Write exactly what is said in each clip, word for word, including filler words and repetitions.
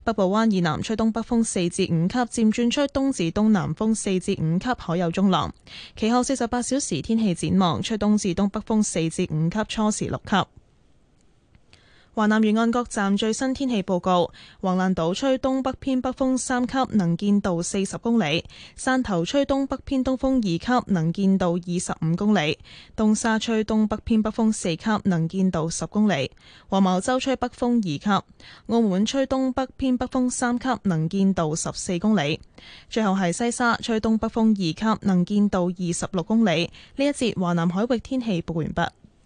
北部灣以南吹東北風四至五級，漸轉吹東至東南風四至五級，海有中浪。其後四十八小時天氣展望，吹東至東北風四至五級，初時六級。華南沿岸各站最新天氣報告：橫瀾島吹東北偏北風三級，能見度四十公里；汕頭吹東北偏東風二級，能見度二十五公里；東沙吹東北偏北風四級，能見度十公里；黃茅洲吹北風二級；澳門吹東北偏北風三級，能見度十四公里。最後係西沙吹東北風二級，能見度二十六公里。呢一節華南海域天氣報完畢。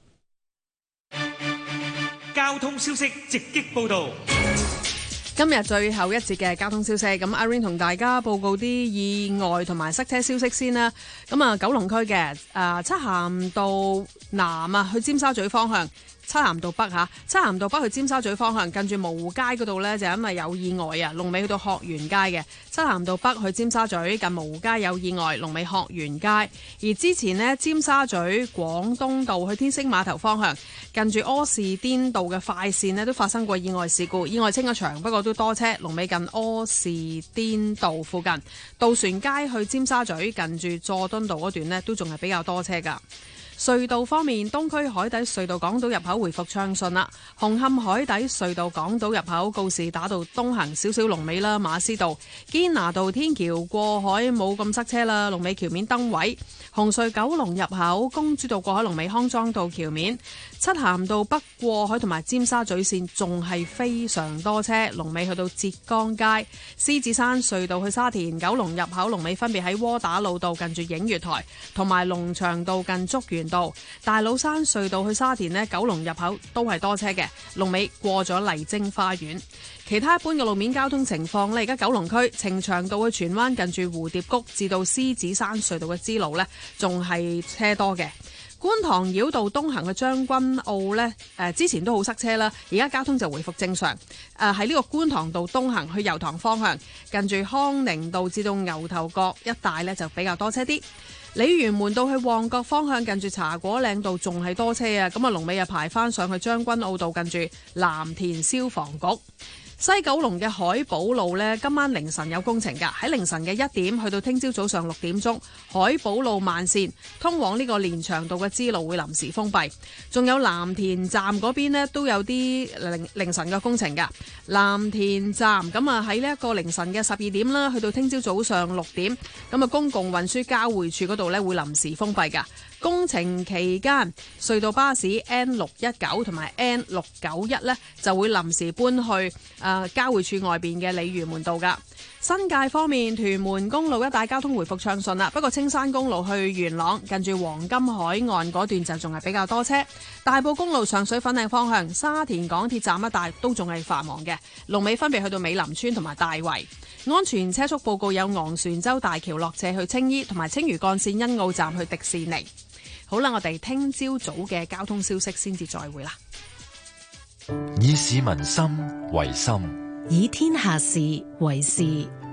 交通消息直擊報道。 今日最後一節嘅交通消息，咁阿 Rain 同大家報告啲意外同埋塞車消息先啦。咁啊，九龍區嘅誒漆咸道南啊，去尖沙咀方向。漆咸道北嚇，漆咸道北去尖沙咀方向，近住蕪湖街嗰度呢，就因為有意外啊，龍尾去到學園街嘅。漆咸道北去尖沙咀近蕪湖街有意外，龍尾學園街。而之前呢，尖沙咀廣東道去天星碼頭方向，近住柯士甸道嘅快線呢，都發生過意外事故，意外清咗場，不過都多車，龍尾近柯士甸道附近。渡船街去尖沙咀近住佐敦道嗰段呢，都仲係比較多車㗎。隧道方面，東區海底隧道港島入口回復暢順啦。紅磡海底隧道港島入口告士打道東行少少龍尾啦，馬師道堅拿道天橋過海冇咁塞車啦，龍尾橋面燈位。紅隧九龍入口公主道過海龍尾康莊道橋面。漆咸道北過海同埋尖沙咀線仲係非常多車，龍尾去到浙江街。獅子山隧道去沙田九龍入口龍尾分別喺窩打老道近住映月台，同埋龍翔道近竹園道。大老山隧道去沙田呢，九龍入口都係多車嘅，龍尾過咗麗晶花園。其他一般嘅路面交通情況呢，而家九龍區呈祥道去荃灣近住蝴蝶谷至到獅子山隧道嘅支路呢，仲係車多嘅。觀塘繞道東行去將軍澳呢，誒、呃、之前都好塞車啦，而家交通就回復正常。誒喺呢個觀塘道東行去油塘方向，近住康寧道至到牛頭角一帶呢，就比較多車啲。鯉魚門道去旺角方向，近住茶果嶺道仲係多車啊！咁啊，龍尾又排翻上去將軍澳道近住藍田消防局。西九龍嘅海寶路呢，今晚凌晨有工程㗎，喺凌晨嘅一點去到聽朝早上六點鐘，海寶路慢線通往呢個連翔道嘅支路會臨時封閉。仲有藍田站嗰邊呢，都有啲凌凌晨嘅工程㗎。藍田站咁啊，喺呢一個凌晨嘅十二點啦，去到聽朝早上六點，咁啊公共運輸交匯處嗰度呢，會臨時封閉㗎。工程期間，隧道巴士 N 六一九同埋 N 六九一呢，就會臨時搬去誒、呃、交匯處外邊嘅鯉魚門道噶。新界方面，屯門公路一帶交通回復暢順啦，不過青山公路去元朗近住黃金海岸嗰段就仲係比較多車。大埔公路上水粉嶺方向，沙田港鐵站一帶都仲係繁忙嘅，龍尾分別去到美林村同埋大圍。安全車速報告有昂船洲大橋落斜去青衣，同埋青嶼幹線欣澳站去迪士尼。好啦，我哋聽朝早嘅交通消息先至再會啦。 以市民心為心， 以天下事為事。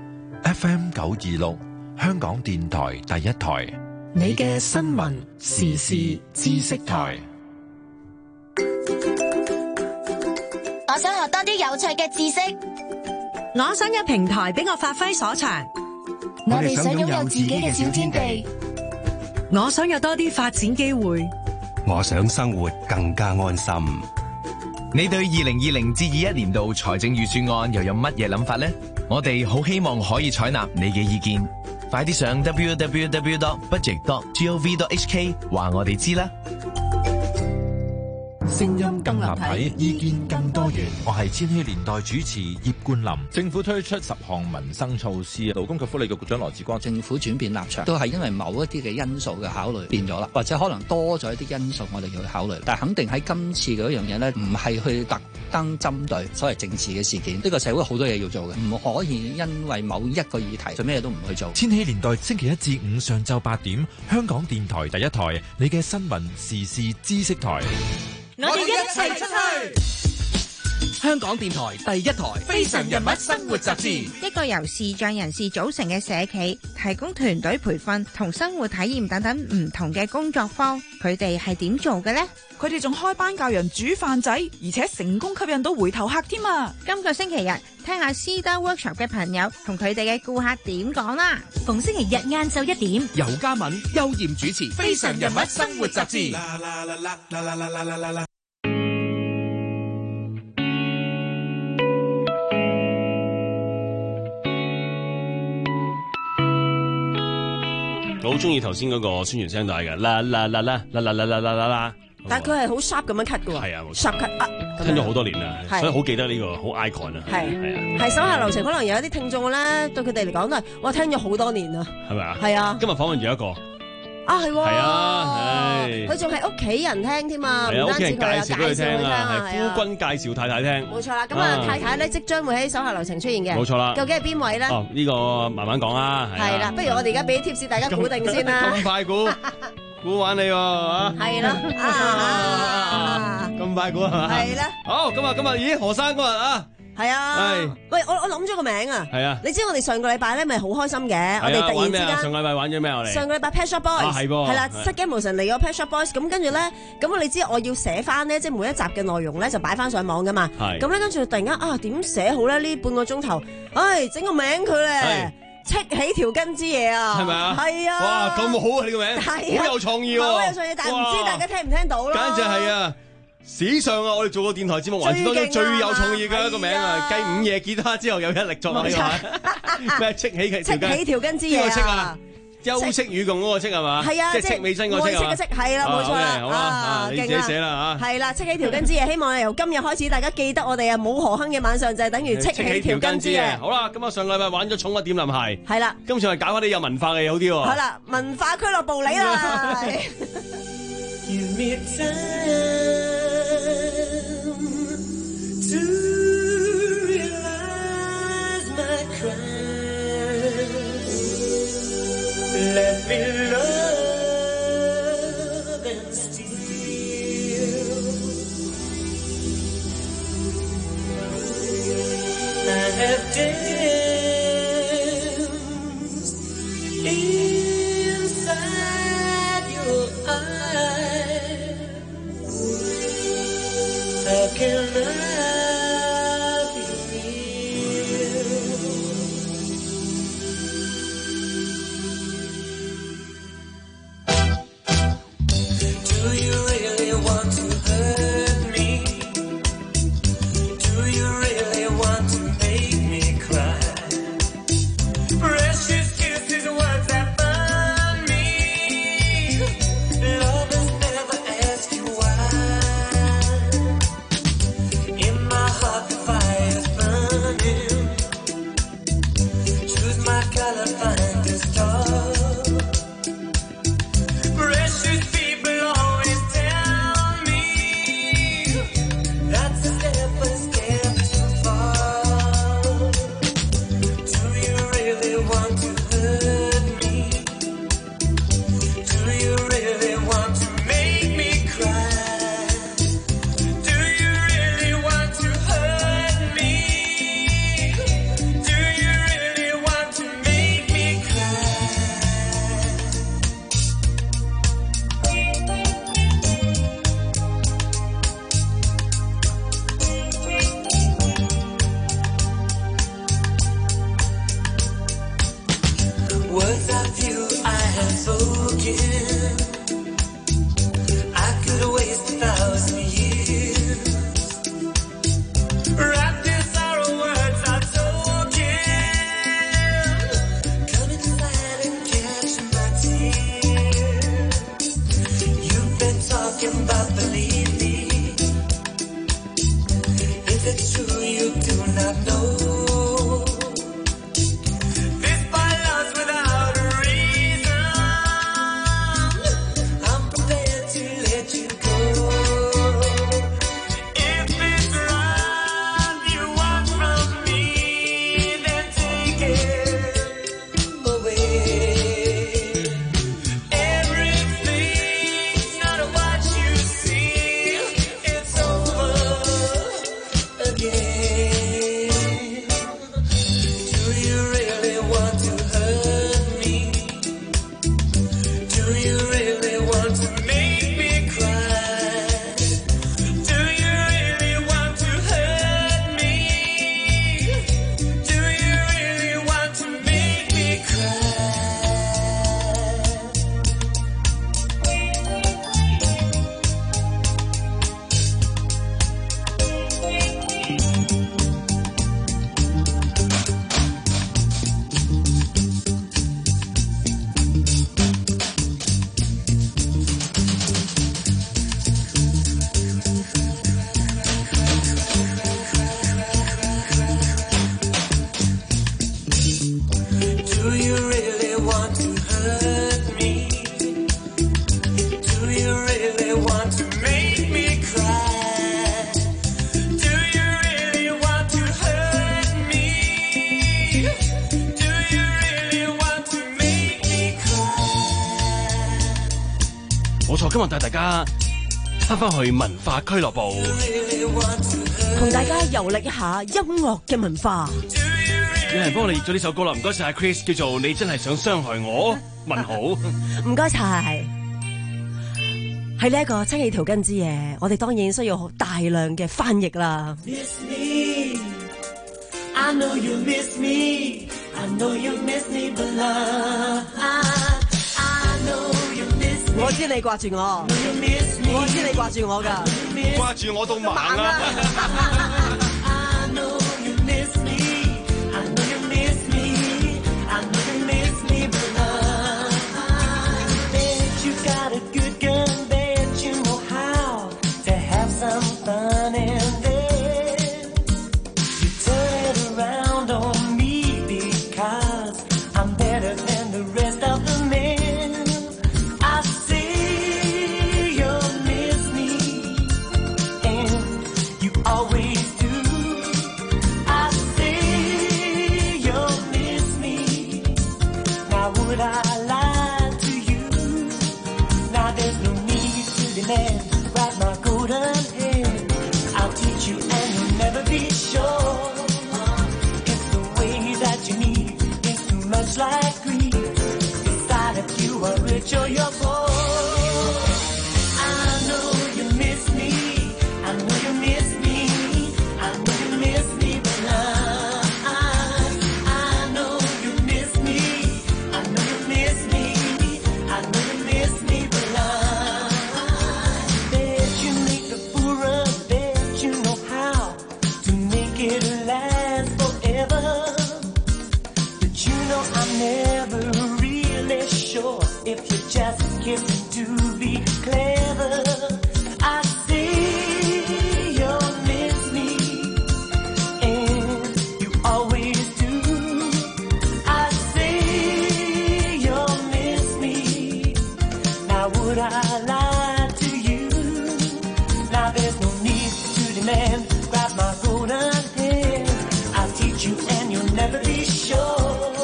F M 九二六，香港電台第一台， 你嘅新聞時事知識台。 我想學多啲有趣嘅知識， 我想有平台俾我發揮所長。 我哋想擁有自己嘅小天地。 我想有多啲發展機會， 我想生活更加安心。 你對二零二零至二一年度財政預算案又有乜嘢諗法呢？我哋好希望可以採納你嘅意見，快啲上 w w w dot budget dot gov dot h k 話我哋知啦。 聲音更立體，意見更多元。 我係千禧年代主持葉冠霖。政府推出十項民生措施，勞工及福利局局長羅致光。 政府轉變立場都係因為某一啲嘅因素嘅考慮變咗啦，或者可能多咗一啲因素我哋要去考慮。但係肯定喺今次嗰樣嘢呢，唔係去特登針對所謂政治嘅事件。呢個社會好多嘢要做嘅，唔可以因為某一個議題就咩都唔去做。 千禧年代星期一至五上晝八點，香港電台第一台，你嘅新聞時事知識台。 我哋一齊出去。 香港電台第一台《非常人物生活雜誌》， 一個由視障人士組成嘅社企，提供團隊培訓同生活體驗等等唔同嘅工作坊。佢哋係點做嘅呢？ 佢哋仲開班教人煮飯仔，而且成功吸引到回頭客添啊！ 今個星期日聽下 Cedar Workshop 嘅朋友同佢哋嘅顧客點講啦。 逢星期日晏晝一點， 尤嘉敏、邱艷主持《非常人物生活雜誌》。 我好中意頭先嗰個宣傳聲帶嘅，啦啦啦啦啦啦啦啦啦啦， 但係佢係好 sharp 咁樣 cut 嘅喎， 係啊 ，sharp cut 啊， 聽咗好多年啦，所以好記得呢個好 icon 啊， 係係啊，係手下留情，可能有一啲聽眾咧，對佢哋嚟講都係，我聽咗好多年啦， 係咪啊？ 係啊， 今日訪問住一個。 啊係喎， 係啊， 佢仲係屋企人聽添啊，唔單止佢有介紹佢聽啊， 係夫君介紹太太聽， 冇錯啦。咁啊，太太咧即將會喺手下留情出現嘅， 冇錯啦。 究竟係邊位咧？ 哦，呢個慢慢講啦。 係啦，不如我哋而家俾啲 tips 大家估定先啦。 咁快估，估玩你喎嚇。 係咯，啊， 咁快估係嘛？ 係啦。 好，咁啊，咁啊，咦，何生嗰日啊？ 係啊，喂，我我諗咗個名啊， 係啊， 你知我哋上個禮拜咧咪好開心嘅，我哋突然之間上個禮拜玩咗咩我哋？ 上個禮拜 Pet Shop Boys 係噃， 係啦，失驚無神嚟個 Pet Shop Boys，咁跟住咧，咁你知我要寫翻咧，即係每一集嘅內容咧就擺翻上網噶嘛，咁咧跟住突然間啊點寫好咧？呢半個鐘頭，唉，整個名佢咧，戚起條筋之嘢啊， 係咪啊？ 係啊， 哇，咁好啊你個名，好有創意喎， 好有創意，但係唔知大家聽唔聽到咯？ 簡直係啊！史上啊，我哋做過電台節目環節當中最有創意嘅一個名啊！繼午夜吉他之後有一力作啊！呢個咩戚起條筋？ 戚起條筋之嘢啊！ 休息與共嗰個戚係嘛？ 係啊， 即係戚美珍個戚啊！ 係啦，冇錯啦。 好啦，你自己寫啦嚇。 係啦，戚起條筋之嘢，希望由今日開始，大家記得我哋啊冇何亨嘅晚上就係等於戚起條筋之嘢。 好啦，咁啊上個禮拜玩咗寵物點林鞋， 係啦， 今次係搞翻啲有文化嘅嘢好啲喎。 係啦，文化俱樂部嚟啦。To realize my crime, let me love and steal. I have danced inside your eyes. How can I? 今日帶大家翻返去文化俱樂部， 同大家遊歷一下音樂嘅文化。 有人幫我哋譯咗呢首歌啦，唔該晒 Chris， 叫做你真係想傷害我？問號。 唔該晒。喺呢一個七氣條筋之夜，我哋當然需要大量嘅翻譯啦。I know you miss me, I know you miss me, but love, I, I know you miss me. 我知你掛住我，我知你掛住我㗎， 掛住我到盲啊！ I know you miss me, I know you miss me, I know you miss me, but love, bet you got a good gun, bet you know how to have some fun and then around on me because I'm better than the rest of the men. I say you'll miss me and you always do. I say you'll miss me. Now would I lie to you? Now there's no need to demand. Write my golden hair. I'll teach you and you'll never be sure. Much like greed, decide if you are rich or you're poor. I know you miss me, I know you miss me, I know you miss me, but love, I, I know you miss me, I know you miss me, I know you miss me, but love, bet you make the fool run, bet you know how to make it last forever. I'm never really sure if you're just kissing to be clever. I see you'll miss me, and you always do. I see you'll miss me. Now would I lie to you? Now there's no need to demand. Grab my golden hand, I'll teach you and you'll never be sure.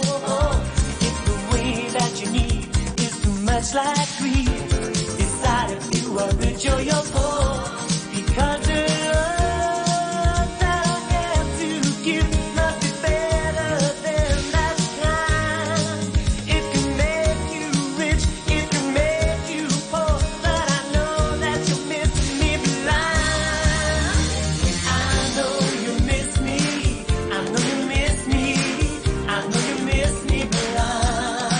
Much like greed, decide if you are rich or you're poor, because the love that I have to give must be better than that kind. It can make you rich, it can make you poor, but I know that you miss me blind. I know you miss me, I know you miss me, I know you miss me blind.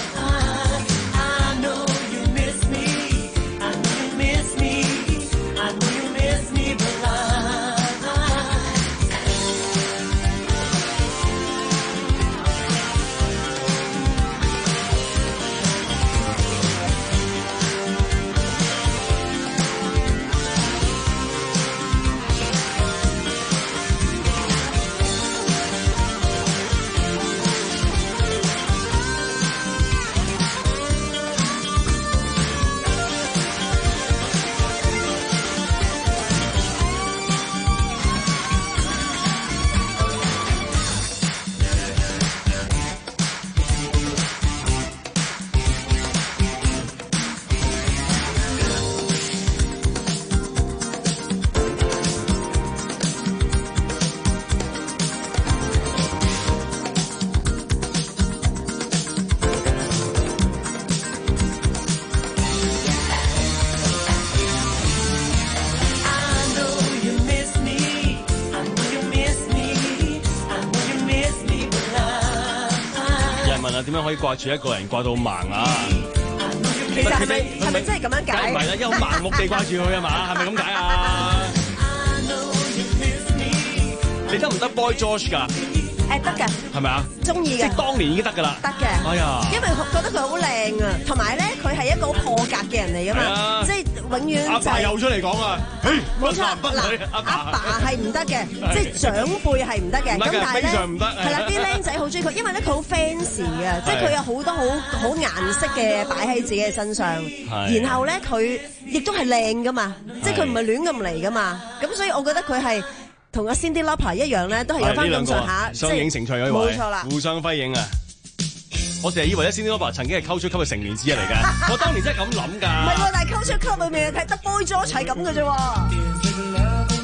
點樣可以掛住一個人掛到盲啊？ 其實係咪係咪真係咁樣解？ 唔係啦，因為好盲目地掛住佢啊嘛，係咪咁解啊？你得唔得 Boy George 㗎？ 誒得嘅， 係咪啊？ 中意嘅， 即係當年已經得㗎啦。 得嘅， 哎呀， 因為覺得佢好靚啊，同埋咧佢係一個好破格嘅人嚟㗎嘛，即係永遠就阿爸又出嚟講啊， 冇錯，嗱阿爸係唔得嘅，即係長輩係唔得嘅，咁但係咧係啦，啲僆仔好中意佢，因為咧佢好 fancy 嘅，即係佢有好多好好顏色嘅擺喺自己嘅身上，然後咧佢亦都係靚㗎嘛，即係佢唔係亂咁嚟㗎嘛，咁所以我覺得佢係。同阿 Cyndi Lauper 一樣咧，都係有翻咁上下， 雙影成趣嗰位， 冇錯啦， 互相輝映啊！ 我成日以為咧 Cyndi Lauper 曾經係 Culture Club 嘅成員之一嚟嘅，我當年真係咁諗㗎。 唔係喎，但係 Culture Club 裏面係得 Boy George 係咁嘅啫喎。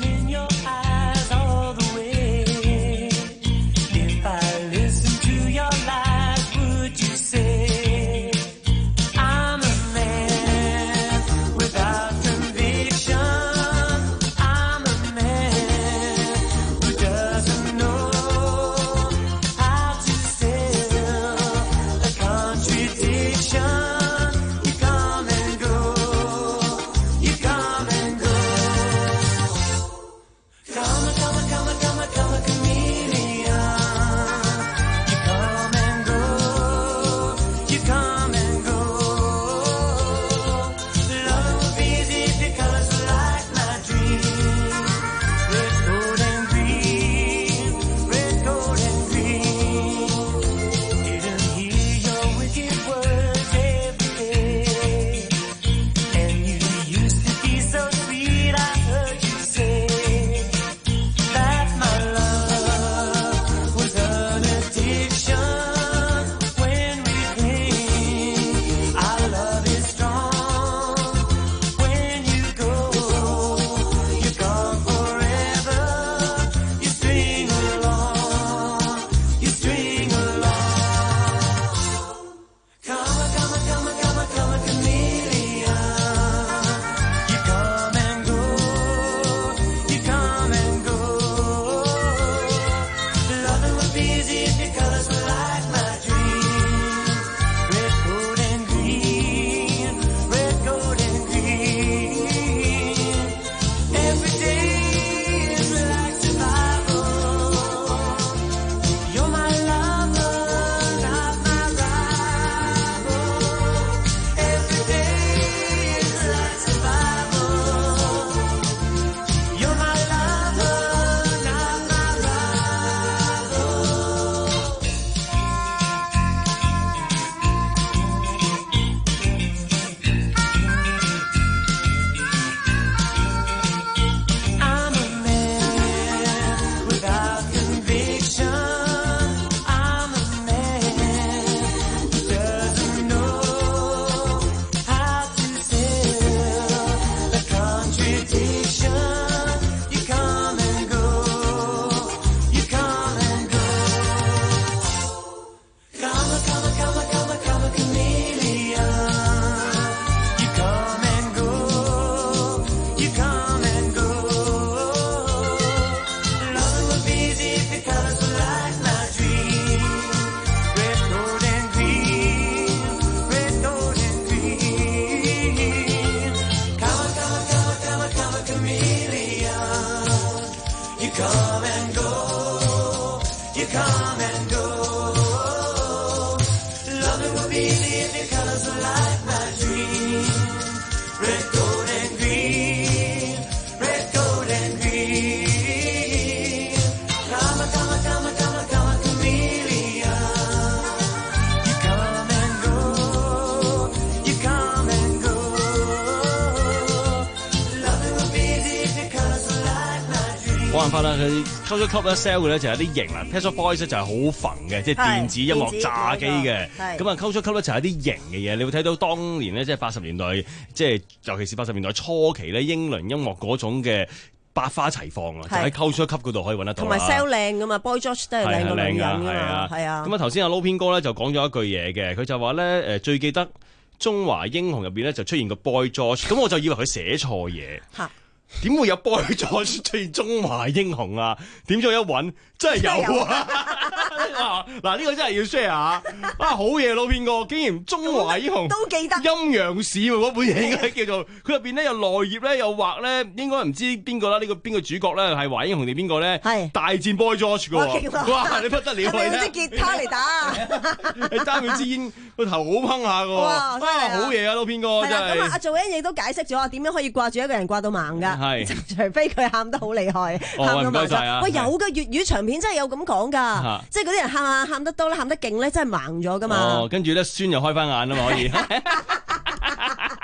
冇辦法啦，佢 Culture Club 咧 sell 嘅咧就係啲型啦 Pet Shop Boys 咧就係好焚嘅，即係電子音樂炸機嘅。咁啊 Culture Club 咧就係啲型嘅嘢，你會睇到當年咧即係八十年代，即係尤其是八十年代初期咧英倫音樂嗰種嘅百花齊放啊，就喺 Culture Club 嗰度可以揾得到。同埋 sell 靚噶嘛 ，Boy George 都係靚個女人㗎嘛，係啊。 咁啊頭先阿 Low 編哥咧就講咗一句嘢嘅，佢就話咧誒最記得中華英雄入邊咧就出現個 Boy George，咁我就以為佢寫錯嘢。點會有 Boy George 出現中華英雄啊？點咗一揾，真係有啊！嗱，呢個真係要 share 啊！啊，好嘢老片哥，竟然中華英雄都記得陰陽史嗰本嘢應該叫做，佢入邊咧有內頁咧有畫咧，應該唔知邊個啦？呢個邊個主角咧係華英雄定邊個咧？係大戰 Boy George 噶喎！哇，你不得了！ 係咪用啲吉他嚟打？ 你揸佢支煙個頭好烹下噶！哇，好嘢啊，老片哥真係。 咁啊，阿做恩亦都解釋咗啊，點樣可以掛住一個人掛到盲噶？係，除非佢喊得好厲害，喊到盲晒。喂，有嘅粵語長片真係有咁講噶，即係嗰啲人喊啊喊得多咧，喊得勁咧，真係盲咗噶嘛。 哦，跟住咧孫又開翻眼啊嘛，可以。 係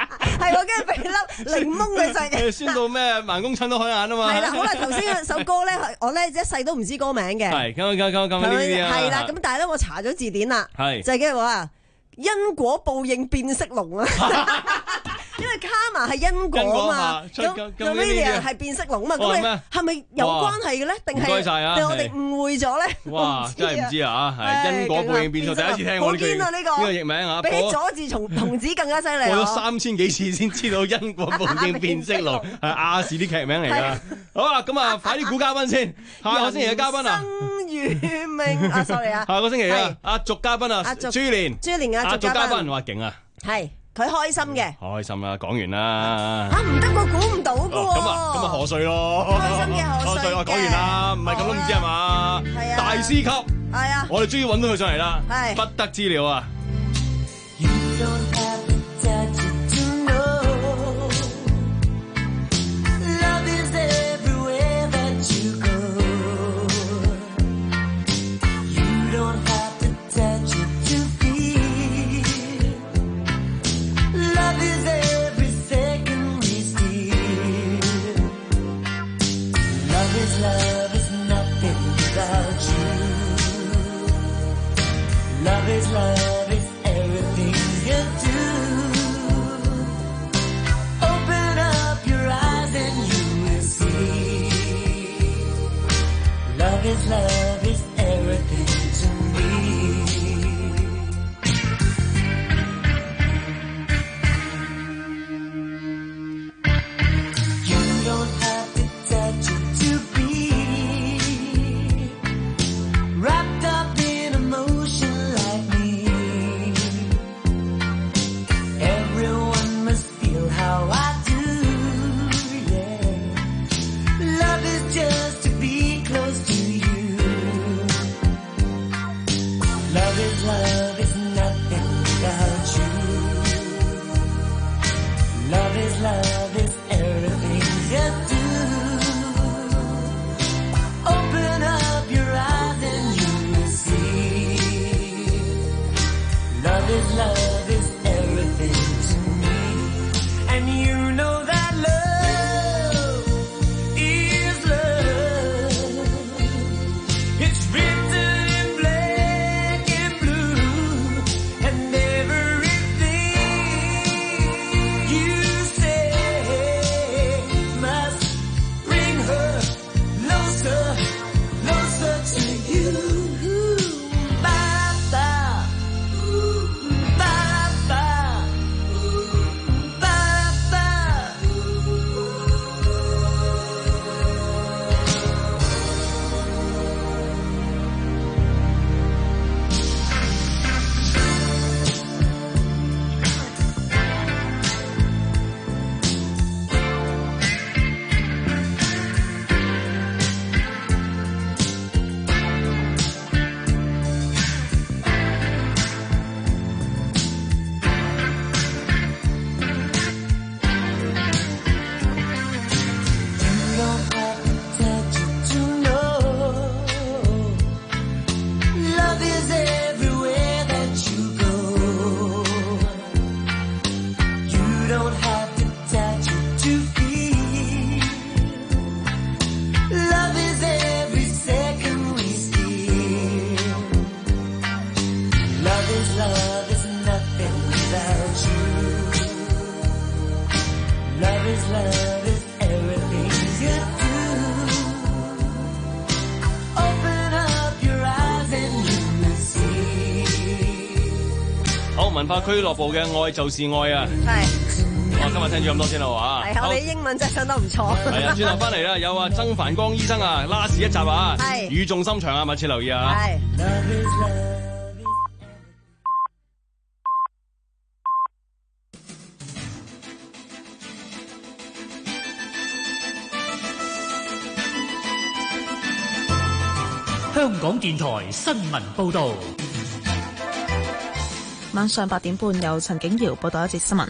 係我跟住俾粒檸檬佢食。 酸到咩？盲公親都開眼啊嘛。 係啦，好啦，頭先首歌咧，我咧一世都唔知歌名嘅。 係，咁咁咁咁呢啲啊。 係啦，咁但係咧，我查咗字典啦， 係就係叫話因果報應變色龍啊。因為 karma 係因果啊嘛，咁 Rainier 係變色龍啊嘛，咁你係咪有關係嘅咧？定係定我哋誤會咗咧？ 哇！真係唔知啊，係因果報應變數，第一次聽我呢句呢個譯名啊， 比起佐治從童子更加犀利。 過咗三千幾次先知道因果報應變色龍係亞視啲劇名嚟㗎。好啦，咁啊，快啲估嘉賓先。下個星期嘅嘉賓啊， 生與命啊 ，sorry 啊， 下個星期啊，壓軸嘉賓啊，朱蓮， 朱蓮壓軸嘉賓， 話勁啊， 係。佢開心嘅， 開心啦！講完啦， 啊唔得，我估唔到噶喎。 咁啊，咁啊賀歲咯， 開心嘅賀歲。 我講完啦，唔係咁都唔知係嘛？ 係啊， 大師級， 係啊， 我哋終於揾到佢上嚟啦， 係不得之了啊！文化俱樂部嘅愛就是愛啊！ 係， 我今日聽住咁多先啦，哇！ 係，我哋英文真係相當唔錯。 係啊，轉頭翻嚟啦，有啊曾繁光醫生啊，last一集啊， 係語重心長啊，密切留意啊！ 係。 香港電台新聞報導。 晚上八點半，由陳景瑤報道一節新聞。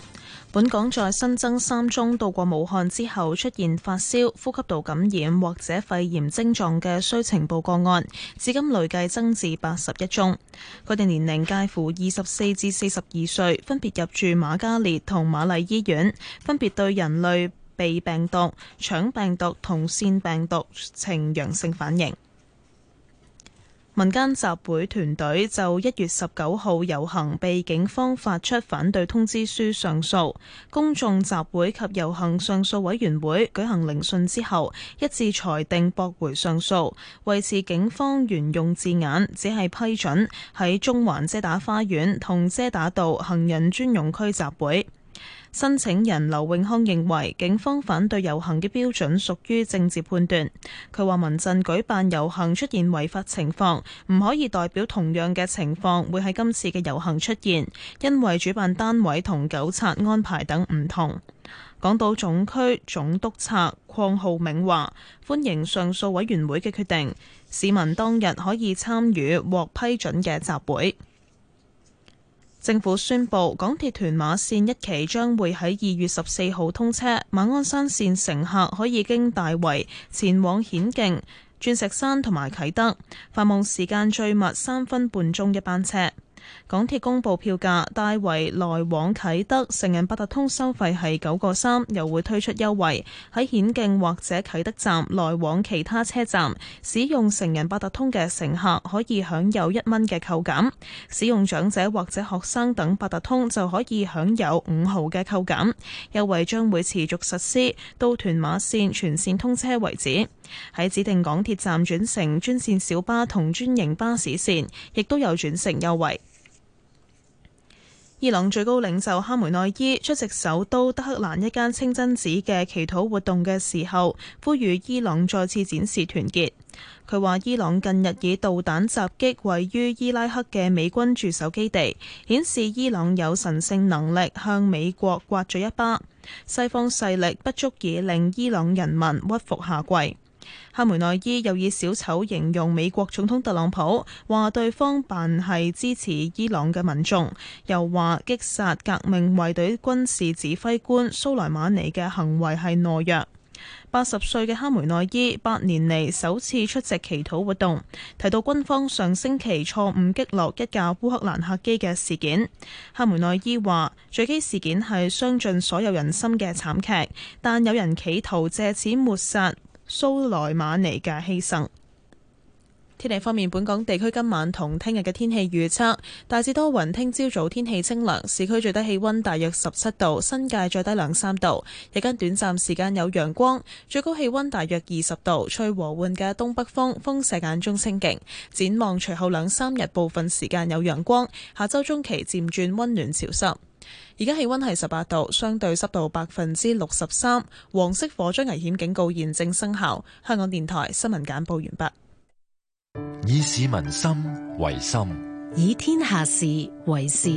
本港再新增三宗到過武漢之後出現發燒、呼吸道感染或者肺炎症狀嘅需呈報個案，至今累計增至八十一宗。佢哋年齡介乎二十四至四十二歲，分別入住瑪嘉烈同瑪麗醫院，分別對人類鼻病毒、腸病毒同腺病毒呈陽性反應。民間集會團隊就一月十九號遊行被警方發出反對通知書上訴，公眾集會及遊行上訴委員會舉行聆訊之後，一致裁定駁回上訴，維持警方原用字眼，只係批准喺中環遮打花園同遮打道行人專用區集會。申請人劉永康認為警方反對遊行嘅標準屬於政治判斷。佢話民陣舉辦遊行出現違法情況，唔可以代表同樣嘅情況會喺今次嘅遊行出現，因為主辦單位同糾察安排等唔同。港島總區總督察鄺浩銘話歡迎上訴委員會嘅決定，市民當日可以參與獲批准嘅集會。政府宣布，港鐵屯馬線一期將會喺二月十四號通車，馬鞍山線乘客可以經大圍前往顯徑、鑽石山同埋啟德，繁忙時間最密三分半鐘一班車。港鐵公布票價，大圍來往啟德成人八達通收費係九個三，又會推出優惠，喺顯徑或者啟德站來往其他車站使用成人八達通嘅乘客可以享有一蚊嘅扣減，使用長者或者學生等八達通就可以享有五毫嘅扣減。優惠將會持續實施到屯馬線全線通車為止。喺指定港鐵站轉乘專線小巴同專營巴士線亦都有轉乘優惠。伊朗最高領袖哈梅內伊出席首都德黑蘭一間清真寺嘅祈禱活動嘅時候，呼籲伊朗再次展示團結。佢話伊朗近日以導彈襲擊位於伊拉克嘅美軍駐守基地，顯示伊朗有神聖能力向美國刮咗一巴，西方勢力不足以令伊朗人民屈服下跪。哈梅內伊又以小丑形容美國總統特朗普，話對方扮係支持伊朗嘅民眾，又話擊殺革命衛隊軍事指揮官蘇萊馬尼嘅行為係懦弱。八十歲嘅哈梅內伊八年嚟首次出席祈禱活動，提到軍方上星期錯誤擊落一架烏克蘭客機嘅事件。哈梅內伊話墜機事件係傷盡所有人心嘅慘劇，但有人企圖借此抹殺蘇萊馬尼嘅犧牲。天氣方面，本港地區今晚同聽日嘅天氣預測大致多雲，聽朝早天氣清涼，市區最低氣溫大約十七度，新界最低兩三度，日間短暫時間有陽光，最高氣溫大約二十度，吹和緩嘅東北風，風勢間中清勁。展望隨後兩三日部分時間有陽光，下周中期漸轉溫暖潮濕。而家氣溫係十八度，相對濕度百分之六十三，黃色火災危險警告現正生效。香港電台新聞簡報完畢。 以市民心為心， 以天下事為事。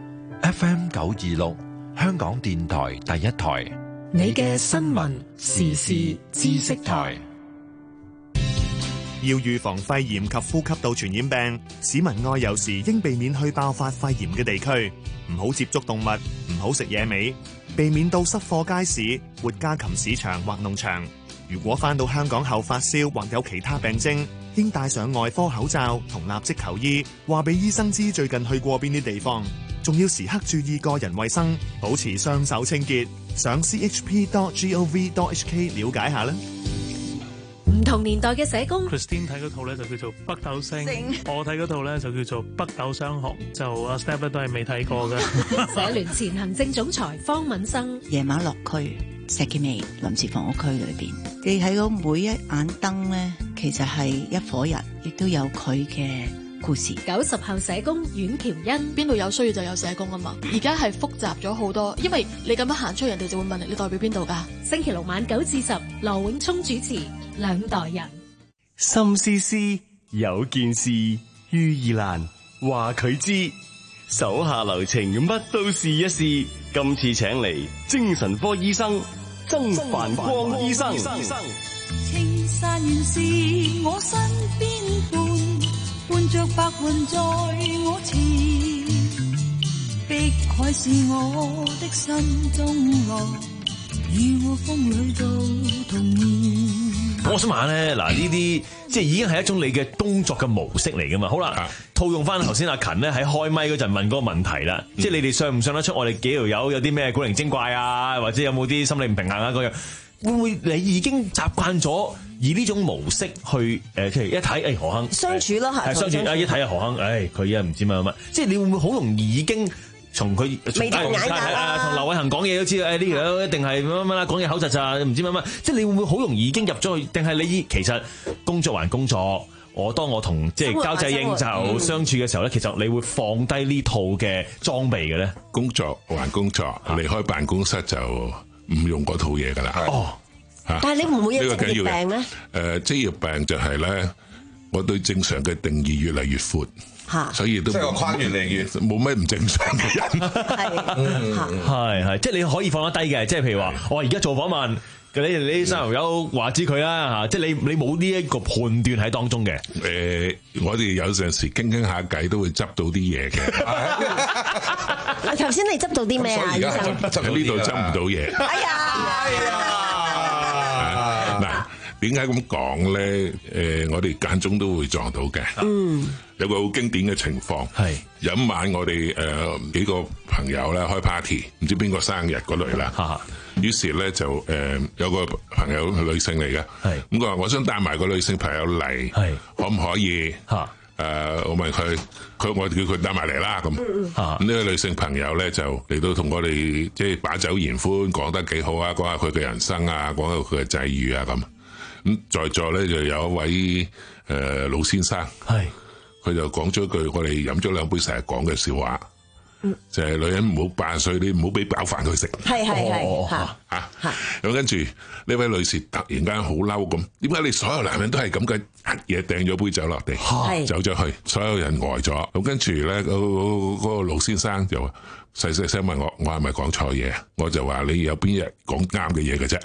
F M 九二六，香港電台第一台， 你嘅新聞時事知識台。 要預防肺炎及呼吸道傳染病，市民外遊時應避免去爆發肺炎嘅地區，唔好接觸動物，唔好食野味，避免到濕貨街市、活家禽市場或農場。如果返到香港後發燒或有其他病徵，應戴上外科口罩同立即求醫，話俾醫生知最近去過邊啲地方，仲要時刻注意個人衛生，保持雙手清潔。上 c h p dot gov dot h k 了解下啦。 唔同年代嘅社工 ，Christine 睇嗰套咧就叫做北斗星，我睇嗰套咧就叫做北斗雙雄，就阿 Step 都係未睇過嘅。 社聯前行政總裁方敏生， 夜晚落區石硤尾臨時房屋區裏邊，你睇到每一盞燈咧，其實係一夥人，亦都有佢嘅故事。 九十後社工阮喬欣， 邊度有需要就有社工啊嘛，而家係複雜咗好多，因為你咁樣行出，人哋就會問你，你代表邊度噶？ 星期六晚九至十，羅永聰主持《兩代人》。 心思思有件事，于意蘭話佢知，手下留情，乜都試一試。今次請嚟精神科醫生曾繁光醫生。 青山原是我身邊伴，伴着白雲在我前， 碧海是我的心中樂，與我風裏都同眠。 我想問下咧，嗱呢啲即係已經係一種你嘅工作嘅模式嚟噶嘛？好啦，套用翻頭先阿勤咧喺開咪嗰陣問嗰個問題啦，嗯、即係你哋上唔上得出我哋幾條友有啲咩古靈精怪啊，或者有冇啲心理唔平衡啊嗰樣？會唔會你已經習慣咗以呢種模式去誒，譬、呃、如一睇誒、哎、何鏗相處咯，係相處啊！一睇啊何鏗，誒佢依家唔知乜乜乜，即係你會唔會好容易已經？從佢眉頭眼額啊， 同劉偉恒講嘢都知道，誒呢條友一定係乜乜乜啦，講嘢口窒咋，唔知乜乜，即係你會唔會好容易已經入咗去？定係你其實工作還工作，我當我同即係交際應酬相處嘅時候咧，其實你會放低呢套嘅裝備嘅咧？ 工作還工作，離開辦公室就唔用嗰套嘢噶啦。哦，嚇！ 但係你唔會有職業病咩？ 誒，職業病就係咧，我對正常嘅定義越嚟越闊。所以都即係個框越嚟越冇咩唔正常嘅人， 係係，即係你可以放得低嘅，即係譬如話，我而家做訪問，你你啲三條友話知佢啦嚇，即係你你冇呢一個判斷喺當中嘅。 誒，我哋有陣時傾傾下偈都會執到啲嘢嘅。 頭先你執到啲咩啊？醫生喺呢度執唔到嘢。 哎呀！ 嗱。點解咁講咧？誒、呃，我哋間中都會撞到嘅。嗯，有個好經典嘅情況係有一晚我哋誒、呃、幾個朋友咧開 party，唔知邊個生日嗰類啦。嚇！於是咧就誒、呃、有個朋友女性嚟嘅。係咁佢話：我想帶埋個女性朋友嚟，係可唔可以？嚇！誒、呃，我問佢，佢我叫佢帶埋嚟啦。咁咁呢個女性朋友咧就嚟到同我哋即係把酒言歡，講得幾好啊，講下佢嘅人生啊，講下佢嘅際遇啊咁。咁在座咧就有一位誒、呃、老先生，係佢就講咗一句我哋飲咗兩杯成日講嘅笑話，嗯、就係女人唔好扮衰，你唔好俾飽飯佢食。係係係嚇嚇。咁跟住呢位女士突然間好嬲咁，點解你所有男人都係咁嘅？一嘢掟咗杯酒落地，走咗去，所有人呆咗。咁跟住咧，嗰、嗰、嗰個老先生就話。細細聲問我，我係咪講錯嘢？我就話你有邊日講啱嘅嘢嘅啫。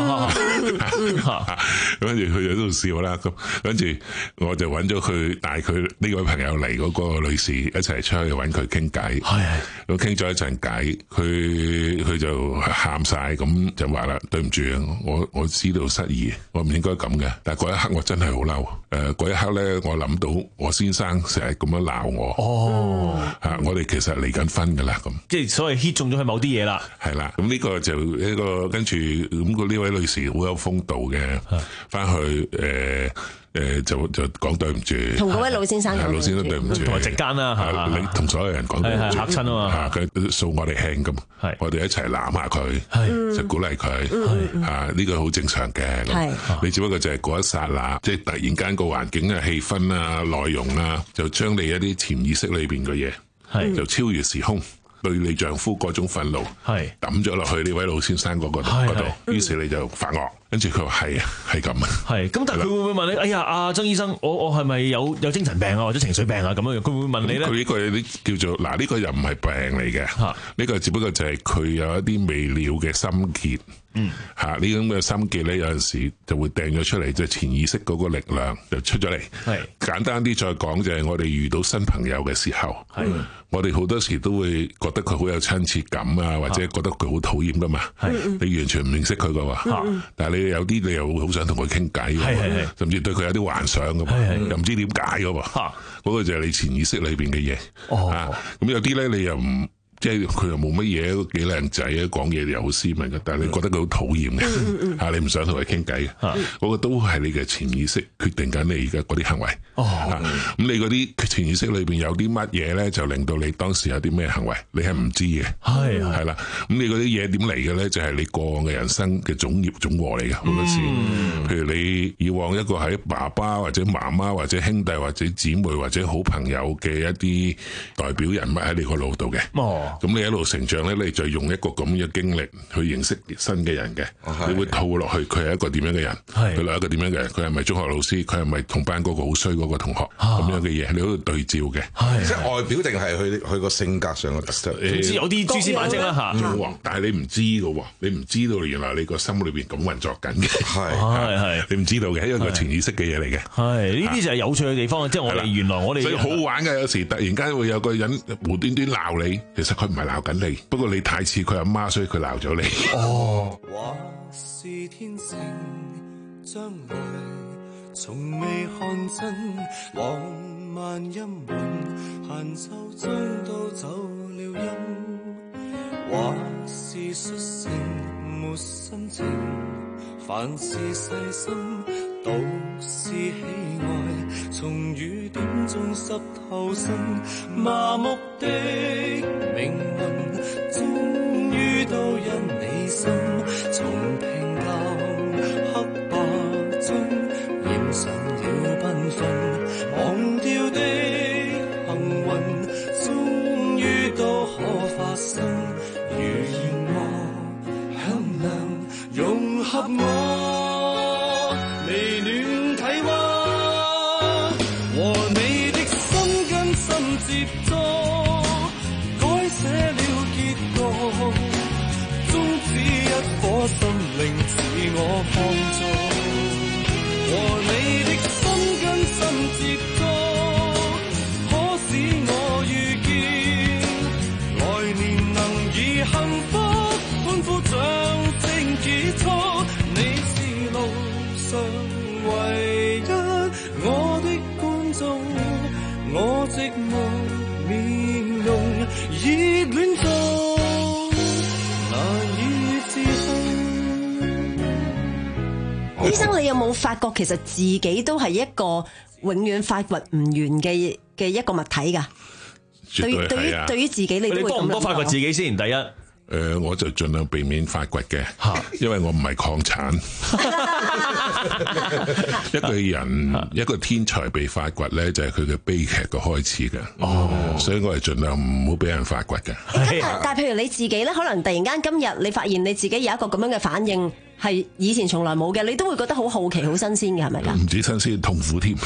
跟住佢喺度笑啦。咁跟住我就揾咗佢帶佢呢位朋友嚟嗰個女士一齊出去揾佢傾偈。係咁傾咗一陣偈，佢佢就喊晒咁就話啦：對唔住啊，我我知道失儀，我唔應該咁嘅。但係嗰一刻我真係好嬲。誒、呃，嗰一刻咧，我諗到我先生成日咁樣鬧我。哦，嚇、啊！我哋其實離緊婚噶啦咁。 即係所謂 hit 中咗佢某啲嘢啦， 係啦，咁呢個就一個跟住咁個呢位女士好有風度嘅，翻去誒誒就就講對唔住， 同嗰位老先生講老先生對唔住， 同埋席間啦， 你同所有人講對唔住， 嚇親啊嘛， 佢掃我哋興咁，我哋一齊攬下佢，就鼓勵佢，嚇呢個好正常嘅，你只不過就係嗰一剎那，即係突然間個環境啊、氣氛啊、內容啊，就將你一啲潛意識裏邊嘅嘢。係就超越時空，對你丈夫嗰種憤怒，係抌咗落去呢位老先生嗰個嗰度，於是你就發惡，跟住佢話係啊，係咁啊，係咁，但係佢會唔會問你？哎呀，阿曾醫生，我我係咪有有精神病啊，或者情緒病啊咁樣？佢會問你咧？佢呢個有啲叫做嗱，呢個又唔係病嚟嘅，呢個只不過就係佢有一啲未了嘅心結。嗯，吓呢種嘅心結咧，有陣時就會掟咗出嚟，就潛意識嗰個力量就出咗嚟。係簡單啲再講，就係我哋遇到新朋友嘅時候，係我哋好多時都會覺得佢好有親切感啊，或者覺得佢好討厭噶嘛。係你完全唔認識佢噶嘛，但係你有啲你又會好想同佢傾偈，係係甚至對佢有啲幻想噶嘛，又唔知點解噶喎。吓嗰個就係你潛意識裏邊嘅嘢。哦，咁有啲咧你又唔。即係佢又冇乜嘢，幾靚仔啊，講嘢又好斯文嘅，但係你覺得佢好討厭嘅，嚇你唔想同佢傾偈嘅，嗰個都係你嘅潛意識決定緊你而家嗰啲行為。哦，咁你嗰啲潛意識裏邊有啲乜嘢咧，就令到你當時有啲咩行為，你係唔知嘅。係係啦，咁你嗰啲嘢點嚟嘅咧？就係你過往嘅人生嘅總業總和嚟嘅好多時。譬如你以往一個喺爸爸或者媽媽或者兄弟或者姊妹或者好朋友嘅一啲代表人物喺你個腦度嘅。哦。咁你一路成長咧，你就用一個咁嘅經歷去認識新嘅人嘅，哦、你會套落去佢係一個點樣嘅人，佢係一個點樣嘅人，佢係咪中學老師，佢係咪同班嗰個好衰嗰個同學咁、啊、樣嘅嘢，你喺度對照嘅， 即係外表定係佢佢個性格上嘅特質， 總之有啲蛛絲馬跡啦嚇。 嗯、但係你唔知嘅喎，你唔知道原來你個心裏邊咁運作緊嘅，係係係，你唔知道嘅，係一個潛意識嘅嘢嚟嘅。 係呢啲就係有趣嘅地方，即係我哋原來我哋所以好玩嘅，有時突然間會有個人無端端鬧你，其實佢唔係鬧緊你，不過你太似佢阿媽，所以佢鬧咗你。 哦，話是天性，將來從未看真，浪漫陰魂，閒奏中都走了音。話是率性，沒心情，凡事細心，都是喜愛，從雨點中濕透身，麻木的命運，終於都因你心，從平淡黑白中染上了繽紛，忘掉的幸運，終於都可發生，如願和響亮融合我微暖體溫，和你的心跟心接觸，改寫了結局，終止一顆心靈自我放縱，和你的心跟心接觸，可使我遇見來年能以幸福歡呼掌聲結束，你是路上唯一我的觀眾，我寂寞面容熱戀中難以置控。 醫生，你有冇發覺其實自己都係一個永遠發掘唔完嘅嘅一個物體㗎？對對於對於自己，你都會咁諗。 你多唔多發掘自己先？第一。 誒、呃，我就盡量避免發掘嘅，因為我唔係礦產。一個人一個天才被發掘咧，就係佢嘅悲劇嘅開始嘅。哦，所以我係盡量唔好俾人發掘嘅。 但但譬如你自己咧，可能突然間今日你發現你自己有一個咁樣嘅反應，係以前從來冇嘅，你都會覺得好好奇、好新鮮嘅，係咪㗎？ 唔止新鮮，痛苦添。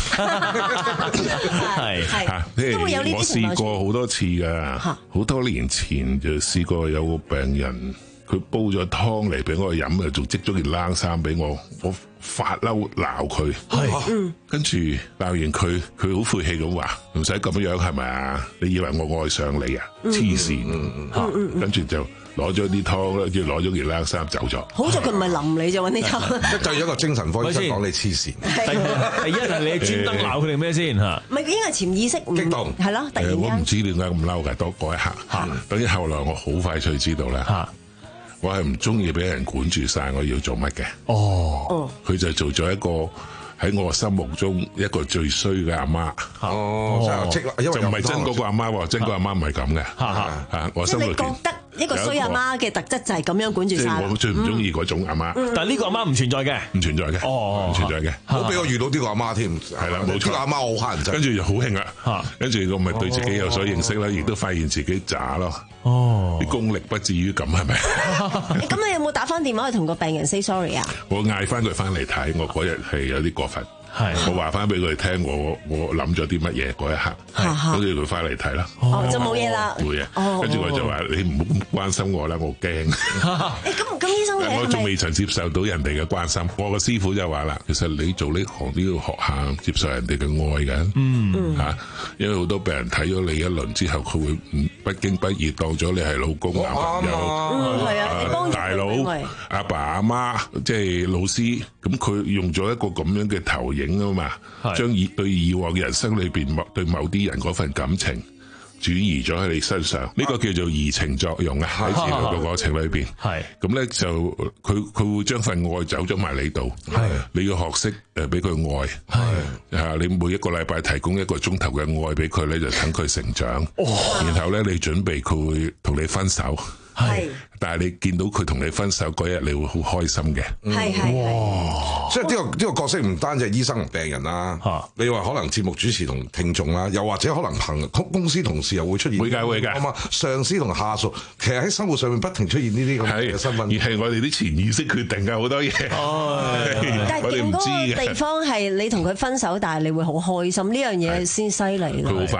係係，都會有呢啲。 我試過好多次㗎，好多年前就試過有個病人，佢煲咗湯嚟俾我飲啊，仲織咗件冷衫俾我，我發嬲鬧佢，係，跟住鬧完佢，佢好晦氣咁話：唔使咁樣係咪啊？你以為我愛上你啊？黐線，嚇！跟住就攞咗啲湯，跟住攞咗件冷衫走咗。 好在佢唔係淋你就揾你走。 就有一個精神科醫生講你黐線。 第一係你專登鬧佢定咩先嚇？ 唔係，應該係潛意識唔激動，係咯，突然間。 我唔知點解咁嬲嘅，多嗰一刻。等於後來我好快脆知道啦。我係唔中意俾人管住晒我要做乜嘅。哦，佢就做咗一個喺我心目中一個最衰嘅阿媽。 哦，即係因為就唔係真嗰個阿媽喎，真嗰個阿媽唔係咁嘅。嚇，我心裏邊覺得一個衰阿媽嘅特質就係咁樣管住晒。 即係我最唔中意嗰種阿媽。 但係呢個阿媽唔存在嘅， 唔存在嘅。哦，唔存在嘅。 好俾我遇到呢個阿媽添。 係啦，冇錯。 呢個阿媽好乞人憎。 跟住就好興啦。跟住我咪對自己有所認識啦，亦都發現自己渣咯。哦，啲功力不至於咁係咪？ 咁你有冇打翻電話去同個病人 say sorry 啊？ 我嗌翻佢翻嚟睇，我嗰日係有啲過分。係，我話翻俾佢哋聽，我我諗咗啲乜嘢嗰一刻，跟住佢翻嚟睇啦。 哦，就冇嘢啦。 冇嘢。跟住我就話：你唔好咁關心我啦，我驚。 誒，咁咁醫生你我仲未曾接受到人哋嘅關心。我個師傅就話啦：其實你做呢行都要學下接受人哋嘅愛嘅。嗯，嚇，因為好多病人睇咗你一輪之後，佢會唔不經不覺當咗你係老公、男朋友、 係啊， 大佬、阿爸阿媽，即係老師。咁佢用咗一個咁樣嘅投影啊嘛，將以對以往嘅人生裏邊某對某啲人嗰份感情轉移咗喺你身上，呢、這個叫做移情作用啊！喺治療嘅過程裏邊，係咁咧就佢佢會將份愛走咗埋你度，係你要學識誒俾佢愛，係啊你每一個禮拜提供一個鐘頭嘅愛俾佢咧，就等佢成長，哦、然後咧你準備佢會同你分手。係，但係你見到佢同你分手嗰日，你會好開心嘅。 係係哇！即係呢個呢個角色唔單止係醫生同病人啦，你話可能節目主持同聽眾啦，又或者可能朋公司同事又會出現。 會㗎會㗎。 咁啊，上司同下屬，其實喺生活上面不停出現呢啲咁嘅身份。 而係我哋啲潛意識決定㗎好多嘢。 但係勁嗰個地方係你同佢分手，但係你會好開心，呢樣嘢先犀利。 佢好翻啊嘛〜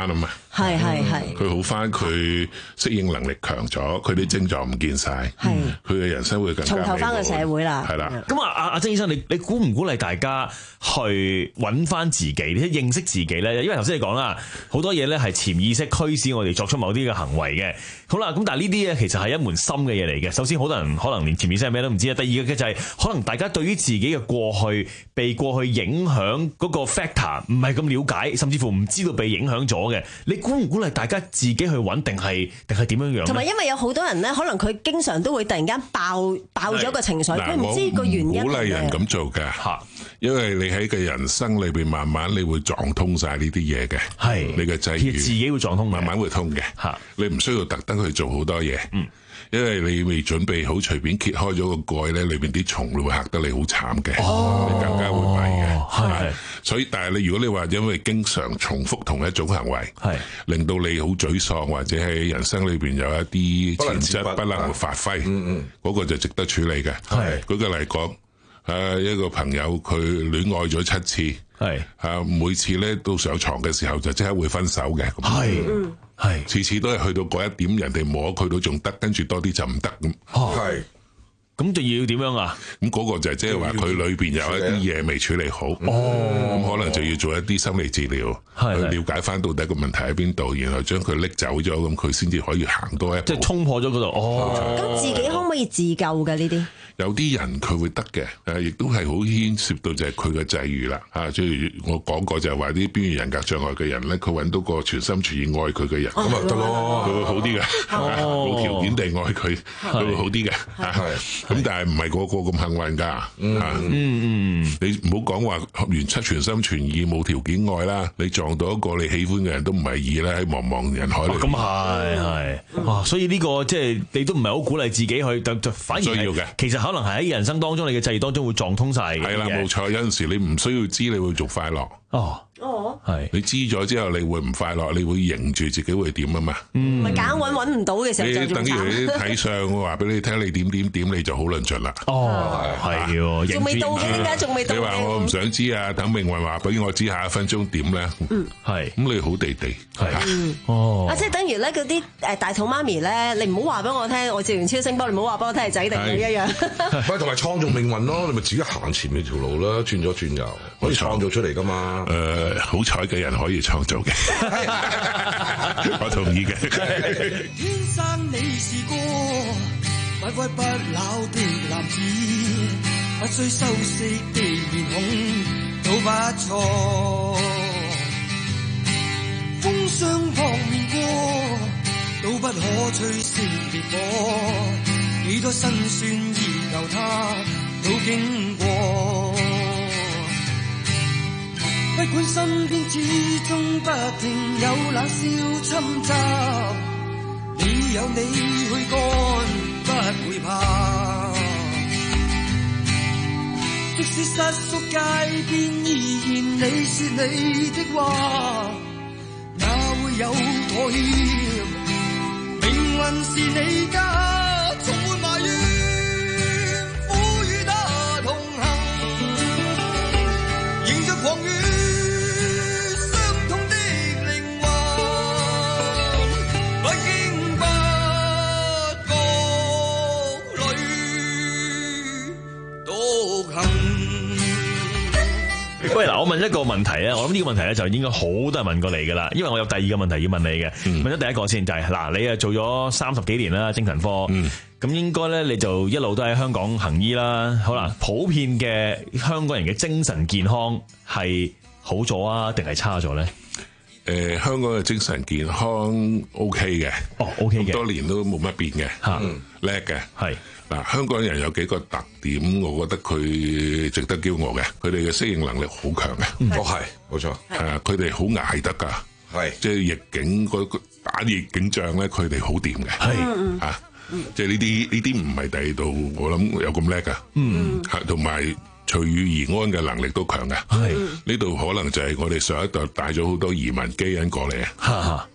係係係。 佢好翻，佢適應能力強咗，佢啲症狀唔見晒，佢嘅人生會更加重投翻個社會啦。 係啦。 咁啊，阿阿曾醫生，你你鼓唔鼓勵大家去揾翻自己，認識自己咧？因為頭先你講啦，好多嘢咧係潛意識驅使我哋作出某啲嘅行為嘅。好啦，咁但係呢啲嘢其實係一門深嘅嘢嚟嘅。首先，好多人可能連潛意識係咩都唔知啊。第二個嘅就係、是、可能大家對於自己嘅過去被過去影響嗰個 factor 唔係咁了解，甚至乎唔知道被影響咗嘅。你鼓唔鼓勵大家自己去揾，定係定係點樣樣？同埋因為有好多人咧，可能佢經常都會突然間爆爆咗個情緒，佢唔知個原因。 鼓勵人咁做嘅，因為你喺嘅人生裏邊慢慢你會撞通晒呢啲嘢嘅，係你嘅際遇， 自己會撞通， 慢慢會通嘅。你唔需要特登去做好多嘢，嗯，因為你未準備好，隨便揭開咗個蓋咧，裏邊啲蟲會嚇得你好慘嘅，哦、你更加會弊嘅。係，所以但係你如果你話因為經常重複同一種行為，係令到你好沮喪，或者喺人生裏邊有一啲潛質不能發揮，嗯嗯，嗰個就值得處理嘅。係，舉個例講。誒，一個朋友佢戀愛咗七次，係啊，每次咧到上床嘅時候就即刻會分手嘅，係係，次次都係去到嗰一點，人哋摸佢都仲得，跟住多啲就唔得咁，係。 咁就要點樣啊？ 咁嗰個就係即係話佢裏邊有一啲嘢未處理好，哦，咁可能就要做一啲心理治療，去了解翻到底個問題喺邊度，然後將佢拎走咗，咁佢先至可以行多一步， 即係衝破咗嗰度。哦， 咁自己可唔可以自救嘅呢啲？ 有啲人佢會得嘅，誒，亦都係好牽涉到就係佢嘅際遇啦。啊，即係我講過就係話啲邊緣人格障礙嘅人咧，佢揾到個全心全意愛佢嘅人，咁啊得咯，佢會好啲嘅，冇條件地愛佢，佢會好啲嘅，係。咁但係唔係個個咁幸運㗎，嗯嗯，你唔好講話完出全心全意冇條件愛啦，你撞到一個你喜歡嘅人都唔係易啦，喺茫茫人海裏。 咁係係，哇！所以呢個即係你都唔係好鼓勵自己去，就就反而需要嘅。 其實可能係喺人生當中，你嘅際遇當中會撞通晒嘅。 係啦，冇錯。有陣時你唔需要知，你會做快樂。哦。 哦， 係你知咗之後，你會唔快樂？你會認住自己會點啊嘛？ 嗯，咪揀揾揾唔到嘅時候就你等於你睇相，我話俾你聽，你點點點，你就好論盡啦。 哦，係喎， 仲未到嘅，點解仲未到？ 你話我唔想知啊，等命運話俾我知下一分鐘點咧？ 嗯， 係。咁你好地地係啊。 哦。 啊，即係等於咧嗰啲誒大肚媽咪咧，你唔好話俾我聽，我照完超聲波，你唔好話俾我聽係仔定女一樣。 喂，同埋創造命運咯，你咪自己行前面條路啦，轉咗轉右，可以創造出嚟噶嘛。 誒，好彩嘅人可以創造嘅，我同意嘅。 天生你是個不屈不撓的男子，不需修飾的面孔都不錯。風霜撲面過，都不可吹熄烈火。幾多辛酸意由他都經過。不管身邊始終不停有冷笑侵襲，你有你去幹，不會怕。即使失足街邊，依然你說你的話，哪會有妥協？命運是你家，充滿埋怨，苦與他同行，迎着狂雨。 喂，嗱，我問一個問題咧，我諗呢個問題咧就應該好多人問過你噶啦，因為我有第二個問題要問你嘅。嗯、問咗第一個先，就係、是、嗱，你啊做咗三十幾年啦，精神科，咁、嗯、應該咧你就一路都喺香港行醫啦。好啦，普遍嘅香港人嘅精神健康係好咗啊，定係差咗咧？ 誒、呃，香港嘅精神健康 OK 嘅， 哦 OK 嘅， 多年都冇乜變嘅，吓叻嘅，係嗱，香港人有幾個特點，我覺得佢值得驕傲嘅，佢哋嘅適應能力好強嘅， 嗯、哦係，冇錯， 係啊，佢哋好捱得噶，係，即係逆境嗰個打逆境仗咧，佢哋好掂嘅，係啊，即係呢啲呢啲唔係第二度，我諗有咁叻噶，嗯，係同埋。隨遇而安嘅能力都強嘅，係呢度可能就係我哋上一代帶咗好多移民基因過嚟啊，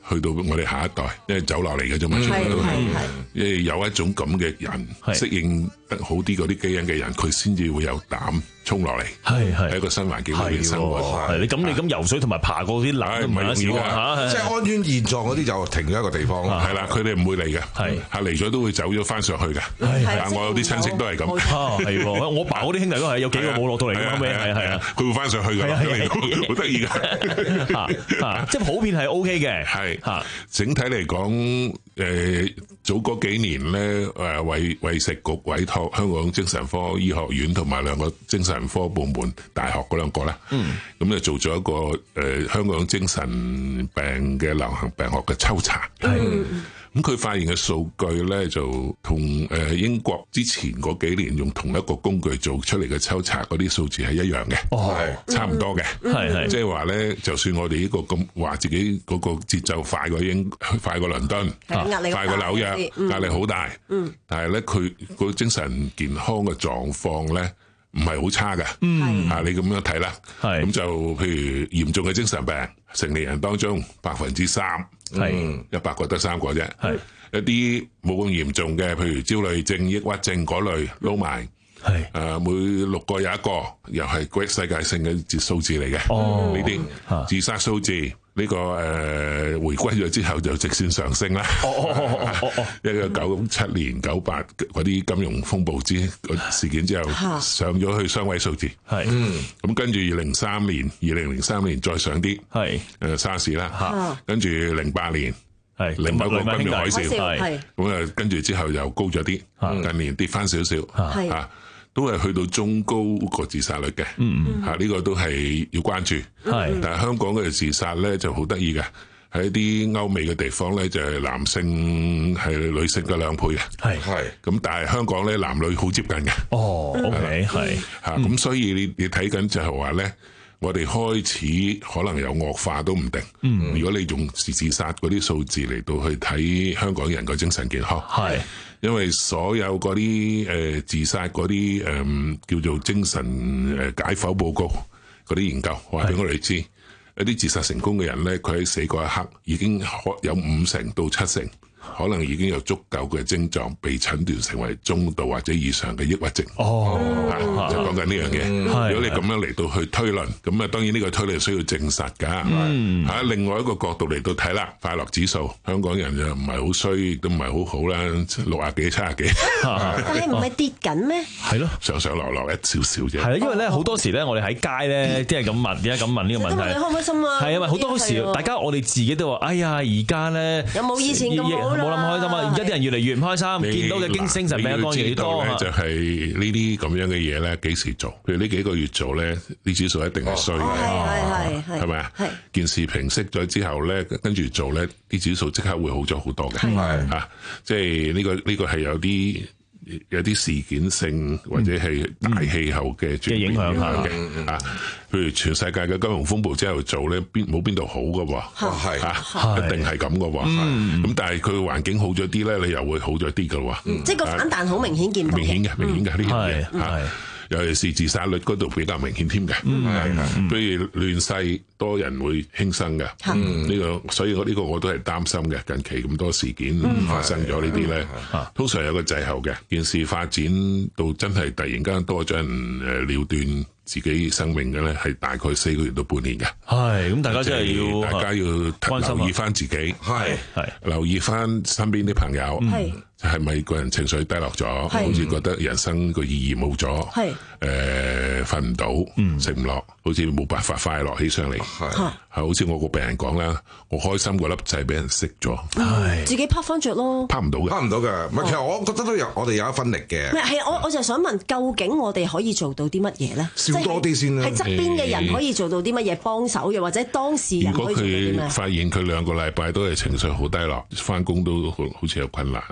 去到我哋下一代，因為走落嚟嘅啫嘛，全部都係，因為有一種咁嘅人適應得好啲嗰啲基因嘅人，佢先至會有膽衝落嚟，係係喺一個新環境裏邊生活。 係你咁你咁游水同埋爬過啲冷都唔係容易㗎， 即係安於現狀嗰啲就停咗一個地方。 係啦，佢哋唔會嚟嘅，係嚇嚟咗都會走咗翻上去嘅。係我有啲親戚都係咁。 係喎，我爸嗰啲兄弟都係有幾個冇落到嚟嘅，後尾係係啊， 佢會翻上去㗎，好得意㗎。 即係普遍係 O K 嘅， 係嚇。整體嚟講，誒早嗰幾年咧，誒衛衛食局委託香港精神科醫學院同埋兩個精神科部門大學嗰兩個咧，咁就做咗一個誒香港精神病嘅流行病學嘅抽查。咁佢發現嘅數據咧，就同誒英國之前嗰幾年用同一個工具做出嚟嘅抽查嗰啲數字係一樣嘅，係差唔多嘅，係係即係話咧，就算我哋呢個咁話自己嗰個節奏快過英快過倫敦， 壓力快過紐約，壓力好大，但係咧佢個精神健康嘅狀況咧唔係好差嘅，嗯啊你咁樣睇啦，係咁就譬如嚴重嘅精神病，成年人當中百分之三。係一百個得三個啫，係一啲冇咁嚴重嘅，譬如焦慮症、抑鬱症嗰類撈埋，係誒每六個有一個，又係 great 世界性嘅數字嚟嘅。哦，呢啲自殺數字呢個誒回歸咗之後就直線上升啦。哦哦哦哦哦，一個九七年、九八嗰啲金融風暴之事件之後，上咗去雙位數字。係嗯，咁跟住二零三年、二零零三年再上啲，係誒沙士啦，跟住零八年係另一個金融海嘯，係咁啊，跟住之後又高咗啲，近年跌翻少少，係啊。都係去到中高個自殺率嘅，嗯嚇呢個都係要關注。係，但係香港嘅自殺咧就好得意嘅，喺一啲歐美嘅地方咧就係男性係女性嘅兩倍嘅。係係，咁但係香港咧男女好接近嘅。哦 ，OK 係嚇，咁所以你你睇緊就係話咧，我哋開始可能有惡化都唔定。嗯，如果你用自自殺嗰啲數字嚟到去睇香港人個精神健康，係。因為所有嗰啲誒自殺嗰啲誒叫做精神誒解剖報告嗰啲研究話俾我哋知，一啲自殺成功嘅人咧，佢喺死嗰一刻已經可有五成到七成。可能已經有足夠嘅症狀被診斷成為中度或者以上嘅抑鬱症。哦，啊、就講緊呢樣嘢。嗯、如果你咁樣嚟到去推論，咁啊當然呢個推論需要證實㗎。嗯，喺另外一個角度嚟到睇啦，快樂指數，香港人又唔係好衰，亦都唔係好好啦，六啊幾七啊幾。 但係唔係跌緊咩？ 係咯， 上上落落一少少啫。 係啊，因為咧好多時咧，我哋喺街咧，啲人咁問，點解咁問呢個問題？ 你開唔開心啊？ 係啊，好多時大家我哋自己都話：哎呀，而家咧有冇以前咁好？ 冇諗開心啊！而家啲人越嚟越唔開心，見到嘅精精神病當然越多啊！ 就係呢啲咁樣嘅嘢咧，幾時做？譬如呢幾個月做咧，啲指數一定係衰嘅， 係係係咪啊？件事平息咗之後咧，跟住做咧，啲指數即刻會好咗好多嘅，係啊！即係呢個呢個係有啲。有啲事件性或者係大氣候嘅嘅影響下嘅啊，譬如全世界嘅金融風暴之後做咧，邊冇邊度好㗎喎，係嚇，一定係咁㗎喎，咁但係佢環境好咗啲咧，你又會好咗啲㗎喎， 即係個反彈好明顯見到， 明顯嘅，明顯嘅呢樣嘢嚇。尤其是自殺率嗰度比較明顯添嘅，係，譬如亂世多人會輕生嘅，呢個所以我呢個我都係擔心嘅。近期咁多事件發生咗呢啲咧，通常有個滯後嘅，件事發展到真係突然間多咗人誒了斷自己生命嘅咧，係大概四個月到半年嘅。係，咁大家真係要大家要留意翻自己，係係留意翻身邊啲朋友，係。係咪個人情緒低落咗？好似覺得人生個意義冇咗，誒瞓唔到，食唔落，好似冇辦法快樂起上嚟。係，係好似我個病人講啦，我開心嗰粒掣俾人熄咗， 自己拍翻着咯， 拍唔到嘅， 拍唔到嘅。唔係，其實我覺得都有，我哋有一分力嘅。 唔係，係我我就想問，究竟我哋可以做到啲乜嘢咧？ 笑多啲先啦。 係側邊嘅人可以做到啲乜嘢幫手嘅，或者當事人可以做到啲咩？ 如果佢發現佢兩個禮拜都係情緒好低落，翻工都好好似有困難，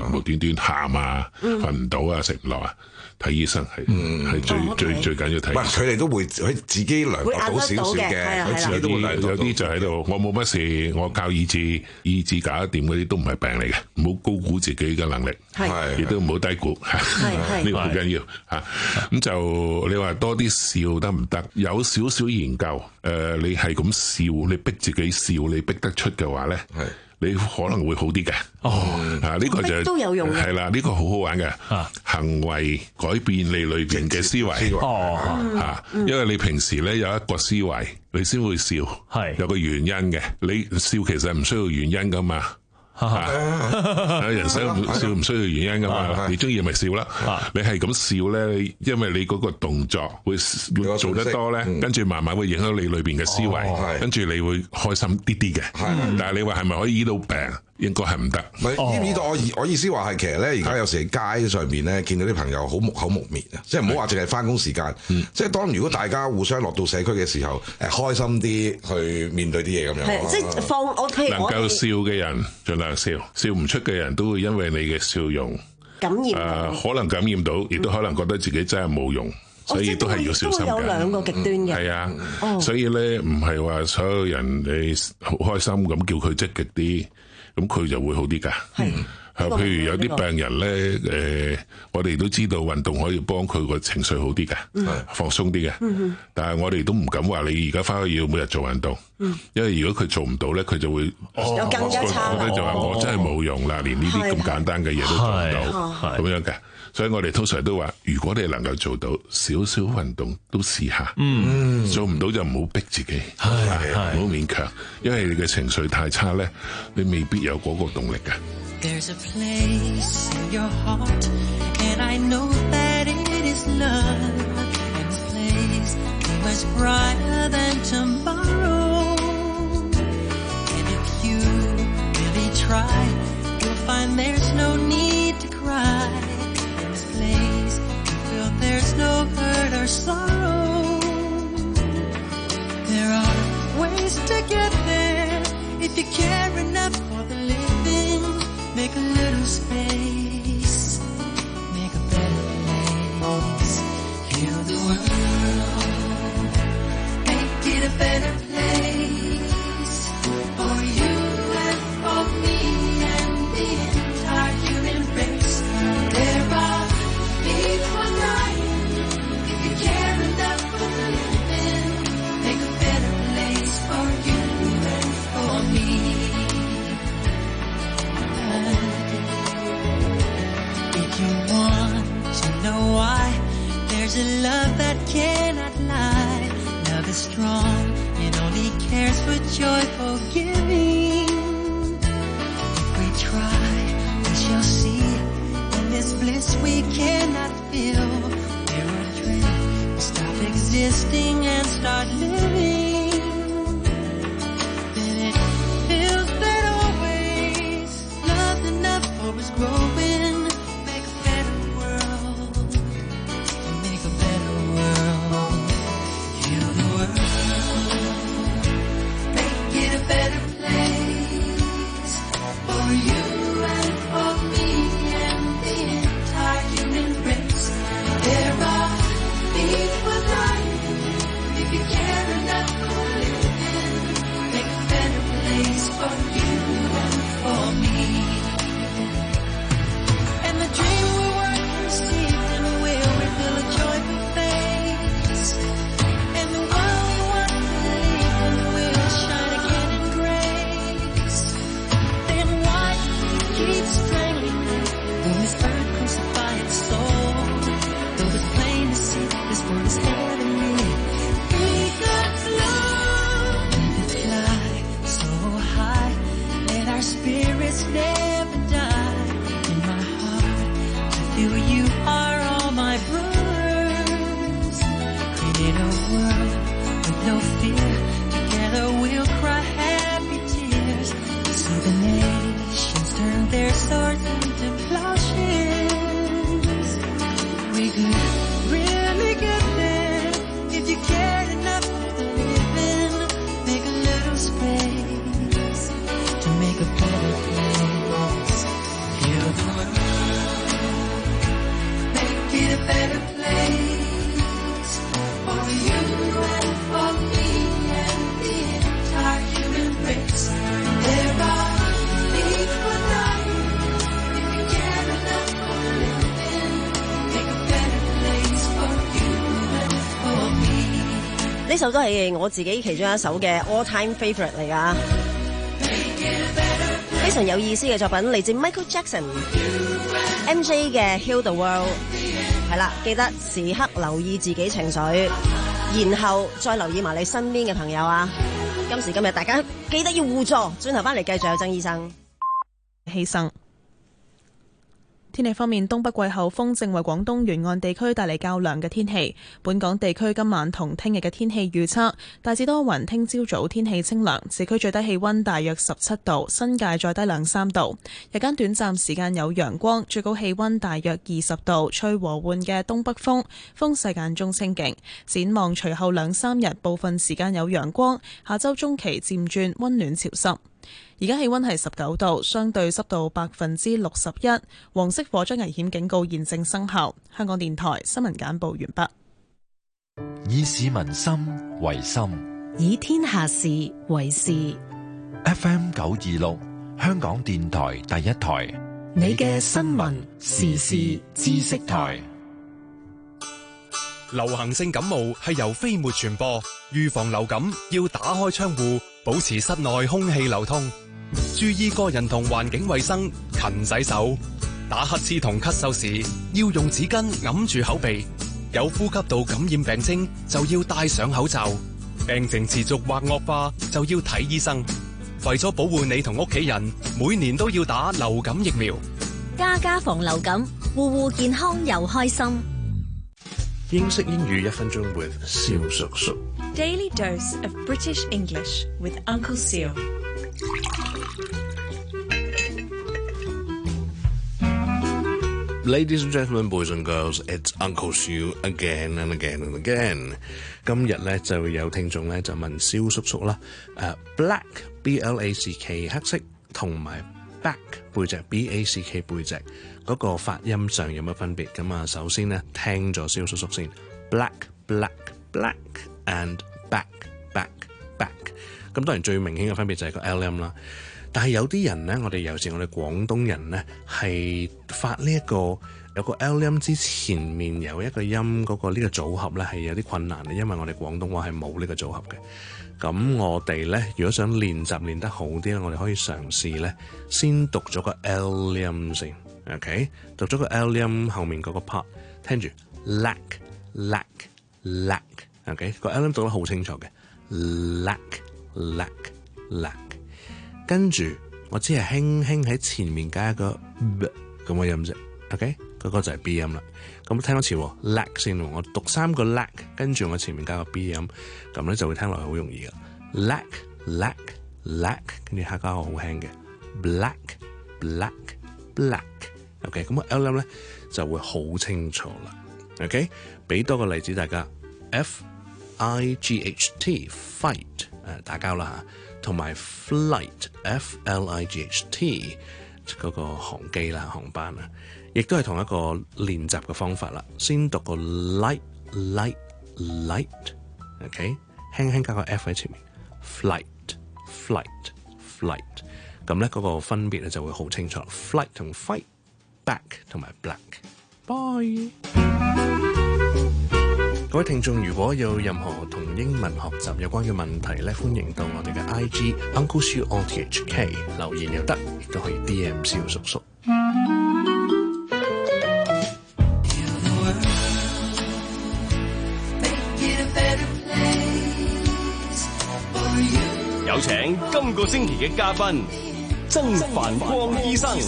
無端端喊啊、瞓唔到啊、食唔落啊。睇醫生係係最、哦、最最緊要睇。唔係佢哋都會佢自己量度到少少嘅，佢自己都會量度到。有啲就喺度，我冇乜事，我靠意志，意志搞得掂嗰啲都唔係病嚟嘅。唔好高估自己嘅能力，亦都唔好低估。呢個好緊要嚇。咁就你話多啲笑得唔得？有少少研究，誒、呃，你係咁笑，你逼自己笑，你逼得出嘅話咧。你可能會好啲嘅，哦，啊呢、這個就都有用嘅，係啦，呢、這個好好玩嘅，啊，行為改變你裏邊嘅思維，哦，嚇、嗯，因為你平時咧有一個思維，你先會笑，係有個原因嘅，你笑其實唔需要原因噶嘛。啊！人生笑唔需要原因噶嘛？你中意咪笑啦。你係咁笑咧，因為你嗰個動作會做得多咧，跟住慢慢會影響你裏邊嘅思維，跟住你會開心啲啲嘅。但係你話係咪可以醫到病？應該係唔得。唔係醫到我意我意思話係其實咧，而家有時喺街上面咧見到啲朋友好木口木面啊，即係唔好話淨係翻工時間。即係當如果大家互相落到社區嘅時候，誒開心啲去面對啲嘢咁樣。係即係放我譬如能夠笑嘅人盡量笑，笑唔出嘅人都會因為你嘅笑容感染。誒、呃、可能感染到，亦都可能覺得自己真係冇用。所以都係要小心嘅。都有兩個極端嘅。係啊，哦、所以咧唔係話所有人你好開心咁叫佢積極啲。咁佢就會好啲㗎。係，譬如有啲病人咧，誒、呃，我哋都知道運動可以幫佢個情緒好啲嘅，嗯、放鬆啲嘅。嗯、但係我哋都唔敢話你而家翻去要每日做運動，嗯、因為如果佢做唔到咧，佢就會有更加差。覺得就話我真係冇用啦，哦、連呢啲咁簡單嘅嘢都做唔到，咁樣嘅。所以我哋通常都話，如果你能夠做到少少運動，都試下。嗯，做唔到就唔好逼自己，唔好勉強，因為你嘅情緒太差咧，你未必有嗰個動力嘅。There's a place in your heart, and I know that it is love, and this place is much brighter than tomorrow. And if you really try, you'll find there's no need to cry.There's no hurt or sorrow. There are ways to get there. If you care enough for the living, make a little space, make a better place. Heal the world, make it a better place for you and for me and the entire human race. There are people dying.If you care enough for the living, make a better place for you and for me. If you want to know why, there's a love that cannot lie. Love is strong, it only cares for joyful giving. If we try, we shall see. In this bliss we cannot feel.Stop existing and start living. Then it feels that always loved enough for us growing. Make a better world. Make a better world. Heal the world. Make it a better place for you and for me and the entire human race. There are.People dying. If you care enough for living, make a better place for you and for me. And the dream we work received and will reveal a joyful face. And the world we want to believe in will shine again in grace. Then why keep strangling me when this earth crucify its soul? Though it's plain to see.This world is heavenly. We got love. Let it fly so high. Let our spirits never die. In my heart, I feel you are all my brothers. Create a world with no fear. Together we'll cry happy tears. See the nations turn their swords 呢首都係我自己其中一首嘅 all time favourite 嚟㗎，非常有意思嘅作品，嚟自 Michael Jackson、M J 嘅 Heal the World。係啦，記得時刻留意自己情緒，然後再留意埋你身邊嘅朋友啊！今時今日大家記得要互助，轉頭翻嚟繼續有曾醫生犧牲。天氣方面，東北季候風正為廣東沿岸地區帶嚟較涼嘅天氣。本港地區今晚同聽日嘅天氣預測大致多雲，聽朝早天氣清涼，市區最低氣溫大約十七度，新界再低兩三度。日間短暫時間有陽光，最高氣溫大約二十度，吹和緩嘅東北風，風勢間中清勁。展望隨後兩三日部分時間有陽光，下周中期漸轉溫暖潮濕。而家氣溫係十九度，相對濕度百分之六十一，黃色火災危險警告現正生效。香港電台新聞簡報完畢。 以市民心為心， 以天下事為事。 F M 九二六，香港電台第一台， 你嘅新聞時事知識台。 流行性感冒係由飛沫傳播，預防流感要打開窗戶，保持室內空氣流通，注意個人同環境衛生，勤洗手。打乞嗤同咳嗽時要用紙巾揞住口鼻，有呼吸道感染病徵就要戴上口罩，病情持續或惡化就要睇醫生。為咗保護你同屋企人，每年都要打流感疫苗。 家家防流感，戶戶健康又開心。 英式英語一分鐘 with 蕭叔叔。 Daily dose of British English with Uncle Seal. Ladies and gentlemen, boys and girls, it's Uncle Seal again and again and again. 今日咧就有聽眾咧就問蕭叔叔啦，誒、uh, black B L A C K 黑色同埋 back 背脊 B A C K 背脊嗰個發音上有乜分別？咁啊，首先咧聽咗蕭叔叔先 ，black black black and back back back。咁當然最明顯嘅分別就係個 L M 啦。但係有啲人咧，我哋有時我哋廣東人咧係發呢、這、一個有個 L M 之前面有一個音嗰、那個呢、這個組合咧係有啲困難嘅，因為我哋廣東話係冇呢個組合嘅。咁我哋咧如果想練習練得好啲咧，我哋可以嘗試咧先讀咗個 L 音先 ，OK？ 讀咗個 L 音後面嗰個 part， 聽住 lack lack lack，OK？ 個 L 音讀得好清楚嘅 lack lack lack。跟住我只係輕輕喺前面加一個 b 咁嘅音啫 ，OK？ 嗰個就係 B 音啦。咁聽多次 lack 先，我讀三個 lack， 跟住我前面加個 B 音，咁咧就會聽落去好容易噶。lack lack lack， 跟住下加個好輕嘅 black black black，OK？ 咁個 L 音咧就會好清楚啦。OK？ 俾多個例子大家 ，F I G H T fight 誒打交啦嚇。同埋 flight F L I G H T 嗰個航機啦、航班啊，亦都係同一個練習嘅方法啦。先讀個 light light light，OK， 輕輕加個 F 喺前面 ，flight flight flight， 咁咧嗰個分別咧就會好清楚。flight 同 fight，back 同埋 black。Bye。各位聽眾，如果有任何同英文學習有關嘅問題咧，歡迎到我哋嘅 I G Uncle Siu O T H K 留言又得，亦都可以 D M 蕭叔叔。 有請今個星期嘅嘉賓曾繁光醫生。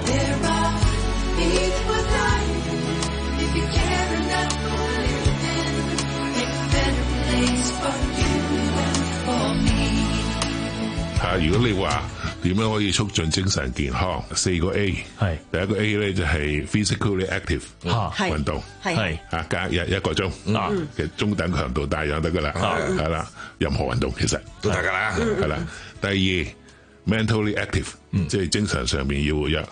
啊！如果你話點樣可以促進精神健康，四個 A 係第一個 A 咧就係 physically active 運動係啊，隔日一個鐘啊嘅中等強度大約得噶啦，係啦，任何運動其實都得噶啦，係啦。第二 mentally active 即係精神上面要活躍，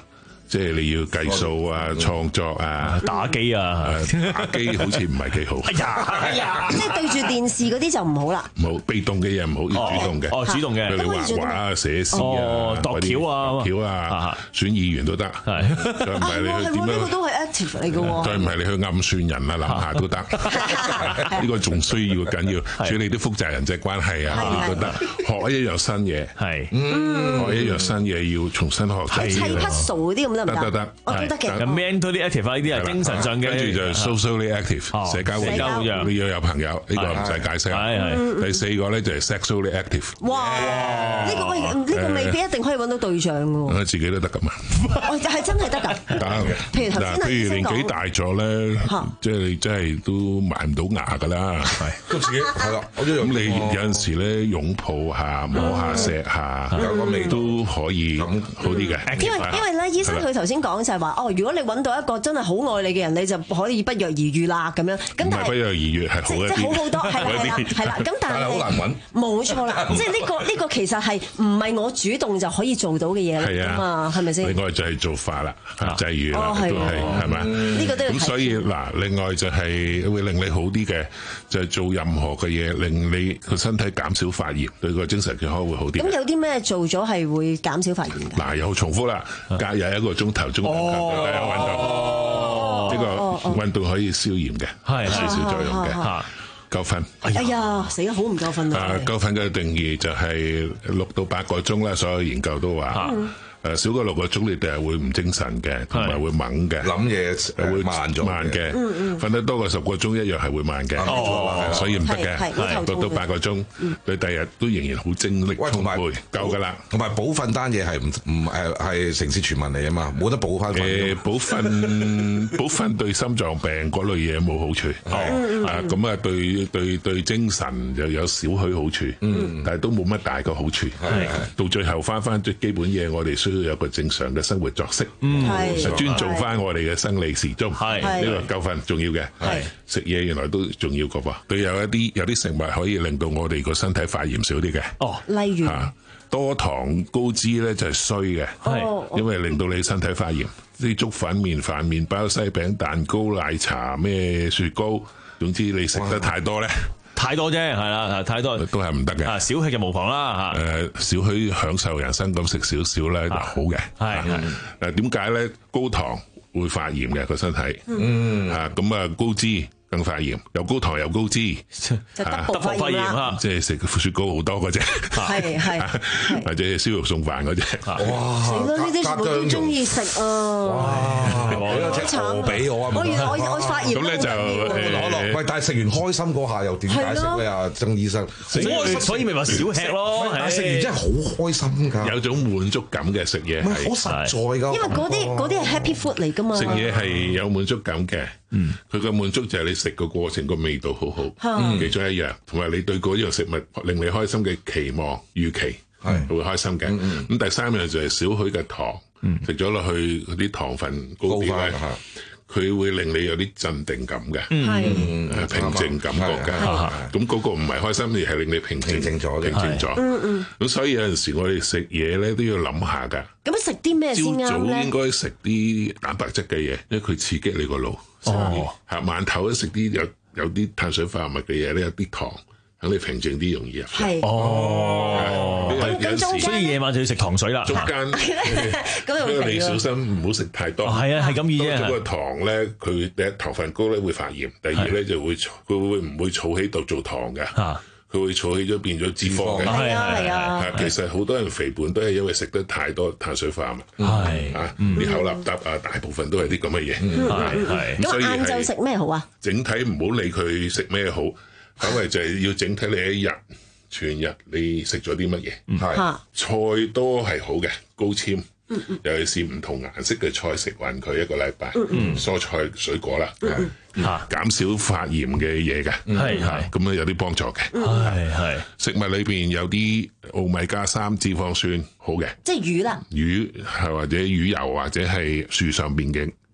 即係你要計數啊、創作啊、 打機啊， 打機好似唔係幾好。 哎呀，哎呀， 即係對住電視嗰啲就唔好啦。 冇被動嘅嘢唔好，要主動嘅。 哦，主動嘅， 譬如畫畫啊、寫詩啊、 度橋啊、 橋啊、選議員都得。係，再唔係你去點樣？ 呢個都係 active 嚟嘅喎。 再唔係你去暗算人啊、諗下都得。呢個仲需要緊要處理啲複雜人際關係啊，呢個得。學一樣新嘢，係，學一樣新嘢要重新學習。 砌 puzzle 嗰啲咁得唔得？ 得得得， 我都得嘅。 咁 mentally active 呢啲係精神上嘅， 跟住就 socially active 社交活躍，你要有朋友，呢個唔使解釋。係係。第四個咧就係 sexually active。 哇！呢個喂，呢個未必一定可以揾到對象嘅喎。 我自己都得噶嘛。 我係真係得㗎。 得嘅。 譬如頭先譬如年紀大咗咧，即係你真係都埋唔到牙㗎啦。係。 都自己係啦。 咁你有陣時咧擁抱下、摸下、錫下，有個味都可以好啲嘅。 因為因為咧，醫生佢頭先講就係話，哦，如果你揾到一個真係好愛你嘅人，你就可以不藥而癒啦咁樣。咁但係不藥而癒係好一啲， 即係好好多，係啦係啦係啦。咁但係好難揾， 冇錯啦。即係呢個呢個其實係唔係我主動就可以做到嘅嘢嚟㗎嘛？係咪先？ 另外就係做法啦，際遇啦，都係係咪？ 呢個都要。 咁所以嗱，另外就係會令你好啲嘅，就係做任何嘅嘢，令你個身體減少發炎，對個精神健康會好啲。 咁有啲咩做咗係會減少發炎㗎？ 嗱，又重複啦，隔日一個鐘頭中等強度嘅運動，呢個運動可以消炎嘅，係少少作用嘅嚇。夠瞓。 哎呀，死得好唔夠瞓啊！ 夠瞓嘅定義就係六到八個鐘啦，所有研究都話。誒少過六個鐘，你哋係會唔精神嘅，同埋會懵嘅，諗嘢會慢咗慢嘅。瞓得多過十個鐘一樣係會慢嘅，所以唔得嘅。六到八個鐘，你第日都仍然好精力充沛，夠㗎啦。 同埋補瞓單嘢係唔唔誒係城市傳聞嚟啊嘛，冇得補翻瞓。 誒補瞓補瞓對心臟病嗰類嘢冇好處，啊咁啊對對對精神又有少許好處，但係都冇乜大嘅好處。到最後翻翻最基本嘢，我哋需都有個正常嘅生活作息，嗯，尊重翻我哋嘅生理時鐘，係呢個夠瞓重要嘅，係食嘢原來都重要嘅噃。佢有一啲有啲食物可以令到我哋個身體發炎少啲嘅，哦， 例如啊多糖高脂咧就係衰嘅，係因為令到你身體發炎。啲粥粉麵飯麵包西餅蛋糕奶茶咩雪糕，總之你食得太多咧。 太多啫，係啦，太多都係唔得嘅。 啊，少許就無妨啦，嚇。誒， 少許享受人生咁食少少咧就好嘅。係係。誒點解咧？高糖會發炎嘅個身體。嗯。啊，咁啊高脂更發炎，又高糖又高脂， 就得部發炎啦。 即係食雪糕好多嗰隻。 係係。 或者燒肉餸飯嗰隻。 哇！ 死啦！呢啲全部都中意食啊！ 哇！有隻鵝俾我啊！ 我原來我我發炎。 咁咧就攞落。喂，但係食完開心嗰下又點解釋咧？啊，曾醫生。 所以咪話少吃咯。 食完真係好開心㗎。 有種滿足感嘅食嘢。 好實在㗎。 因為嗰啲嗰啲係 happy food 嚟㗎嘛。 食嘢係有滿足感嘅。嗯。佢嘅滿足就係你食個過程個味道好好。嗯。其中一樣，同埋你對嗰樣食物令你開心嘅期望預期係會開心嘅。咁第三樣就係少許嘅糖。食咗落去嗰啲糖分高啲咧，佢會令你有啲鎮定感嘅，係平靜感覺嘅。咁嗰個唔係開心，而係令你平靜咗，平靜咗。咁所以有陣時我哋食嘢咧都要諗下㗎。 咁食啲咩先啱咧？ 朝早應該食啲蛋白質嘅嘢，因為佢刺激你個腦。哦，係晚頭咧食啲有有啲碳水化合物嘅嘢咧，有啲糖。等你平靜啲，容易入。係哦，有時所以夜晚就要食糖水啦。 中間咁你小心唔好食太多。係啊，係咁意啫。多咗個糖咧，佢第一糖分高咧會發炎，第二咧就會佢會唔會儲喺度做糖嘅？嚇，佢會儲起咗變咗脂肪嘅。係啊係啊。其實好多人肥胖都係因為食得太多碳水化合物。係啊，啲口立得啊，大部分都係啲咁嘅嘢。 係係。 咁晏晝食咩好啊？ 整體唔好理佢食咩好。咁咪就係要整體你一日全日你食咗啲乜嘢？係菜多係好嘅，高纖，尤其是唔同顏色嘅菜食勻佢一個禮拜，蔬菜水果啦，嚇減少發炎嘅嘢嘅，係係咁樣有啲幫助嘅，係係食物裏邊有啲奧米加三脂肪酸好嘅， 即係魚啦， 魚係或者魚油或者係樹上邊嘅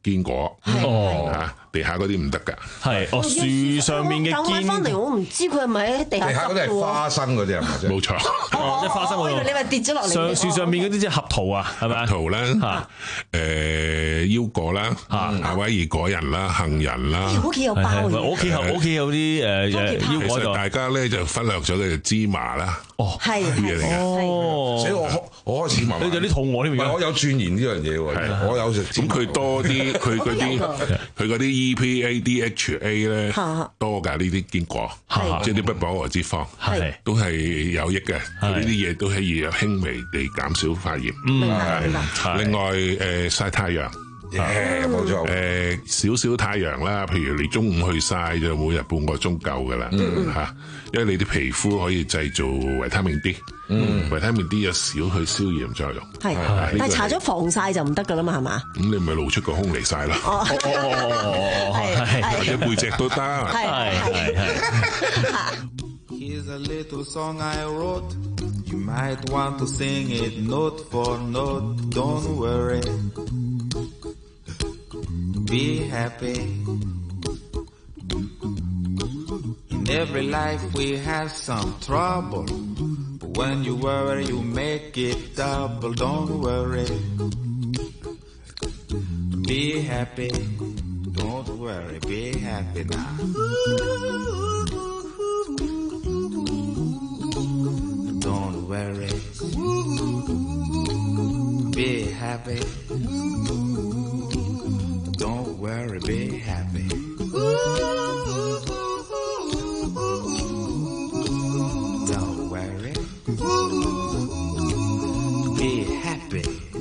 堅果， 哦嚇地下嗰啲唔得㗎。 係哦，樹上面嘅但買翻嚟我唔知佢係咪喺地下地下嗰啲係花生嗰啲係咪啫？ 冇錯， 哦，即係花生嗰度。 你咪跌咗落嚟。 上樹上面嗰啲即係合桃啊，係咪啊？ 桃啦，誒腰果啦，夏威夷果仁啦，杏仁啦。 屋企有包嘅。 我屋企有我屋企有啲誒誒腰果就。 大家咧就忽略咗嘅就芝麻啦。 哦， 係嘢嚟嘅。 哦， 所以我我開始慢慢。 你有啲肚餓添。 我有鑽研呢樣嘢喎，我有食。 咁佢多啲，佢嗰啲佢嗰啲 E P A D H A 咧多㗎，呢啲堅果，即係啲不飽和脂肪，都係有益嘅。呢啲嘢都可以輕微地減少發炎。 明白明白。 另外誒曬太陽。 冇錯， 誒少少太陽啦，譬如你中午去曬就每日半個鐘夠噶啦，嚇，因為你啲皮膚可以製造維他命 D，維他命 D 有少去消炎作用。 係，但係搽咗防曬就唔得噶啦嘛，係嘛？ 咁你咪露出個胸嚟曬啦，或者背脊都得。 係係係。 Here's a little song I wrote. You might want to sing it note for note. Don't worry. Be happy. In every life we have some trouble, but when you worry you make it double. Don't worry. Be happy. Don't worry. Be happy now. Don't worry. Be happy. Don't worry, be happy. Don't worry. Be happy.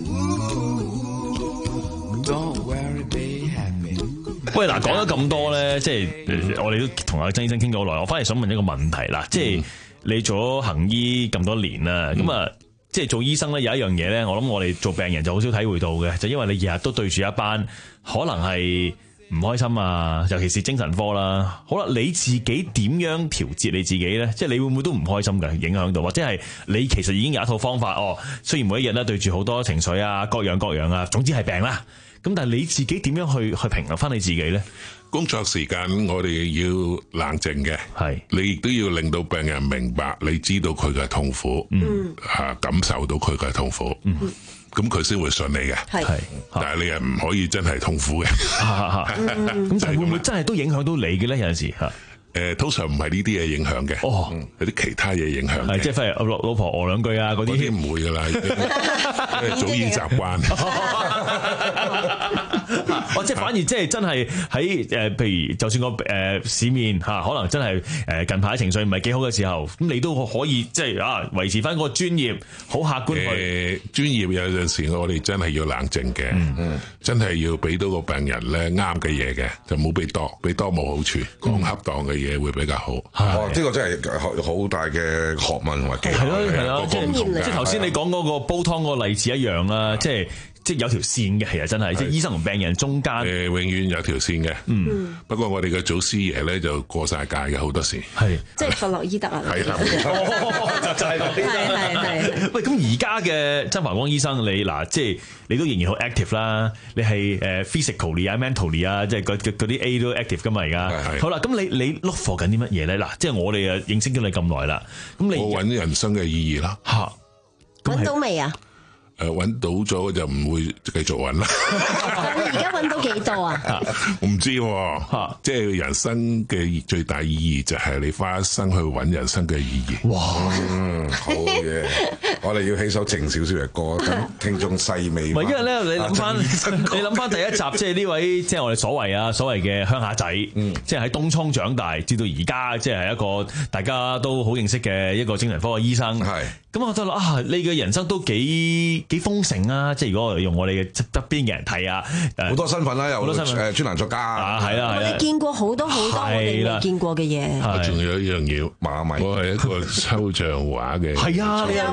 Don't worry, be happy. 喂，嗱，講咗咁多咧，即係我哋都同阿曾醫生傾咗好耐，我反而想問一個問題啦，即係你做咗行醫咁多年啦，咁啊、嗯。即係做醫生咧，有一樣嘢咧，我諗我哋做病人就好少體會到嘅，就因為你日日都對住一班可能係唔開心啊，尤其是精神科啦。好啦，你自己點樣調節你自己咧？即係你會唔會都唔開心嘅，影響到，或者係你其實已經有一套方法哦。雖然每一日咧對住好多情緒啊，各樣各樣啊，總之係病啦。咁但係你自己點樣去去平衡翻你自己咧？ 工作時間我哋要冷靜嘅，係你亦都要令到病人明白，你知道佢嘅痛苦，嗯，吓感受到佢嘅痛苦，嗯，咁佢先會信你嘅，係，但係你又唔可以真係痛苦嘅， 咁但係會唔會真係都影響到你嘅咧？有陣時吓。 誒，通常唔係呢啲嘢影響嘅，哦，有啲其他嘢影響嘅， 即係譬如老老婆餓兩句啊，嗰啲唔會噶啦，因為早已習慣。 哦，即係反而即係真係喺誒，譬如就算個誒市面嚇，可能真係誒近排情緒唔係幾好嘅時候，咁你都可以即係啊維持翻個專業，好客觀去。 誒，專業有陣時我哋真係要冷靜嘅，嗯，真係要俾到個病人咧啱嘅嘢嘅，就冇俾多，俾多冇好處，講恰當嘅嘢。嘢會比較好， 哦，呢個真係好大嘅學問同埋技巧。 係咯係咯，即係即係頭先你講嗰個煲湯嗰個例子一樣啦，即係即係有條線嘅，其實真係即係醫生同病人中間誒，永遠有條線嘅。嗯，不過我哋嘅祖師爺咧就過晒界嘅好多時， 係即係弗洛伊德啊， 係啦， 就就係係係係。 喂，咁而家嘅曾華光醫生，你嗱即係你都仍然好 active 啦，你係誒 physically 啊 mentally 啊，即係嗰嗰啲 A 都 active 噶嘛而家。好啦，咁你你 look for 緊啲乜嘢咧？嗱，即係我哋啊認識咗你咁耐啦，咁你我揾人生嘅意義啦。 嚇， 揾到未啊？ 誒揾到咗就唔會繼續揾啦。 你而家揾到幾多啊？ 我唔知喎，即係人生嘅最大意義就係你花一生去揾人生嘅意義。 哇， 嗯，好嘢！我哋要起首靜少少嘅歌，等聽眾細味。 唔係，因為咧，你諗翻，你諗翻第一集，即係呢位，即係我哋所謂啊，所謂嘅鄉下仔，即係喺東涌長大，至到而家，即係一個大家都好認識嘅一個精神科嘅醫生。係。咁我覺得啊，你嘅人生都幾幾豐盛啊！即係如果用我哋嘅側側邊嘅人睇啊， 好多身份啦，有誒專欄作家啊，係啦係啦， 你見過好多好多我哋未見過嘅嘢。 我仲有一樣嘢，馬迷，我係一個抽象畫嘅， 係啊，你係畫畫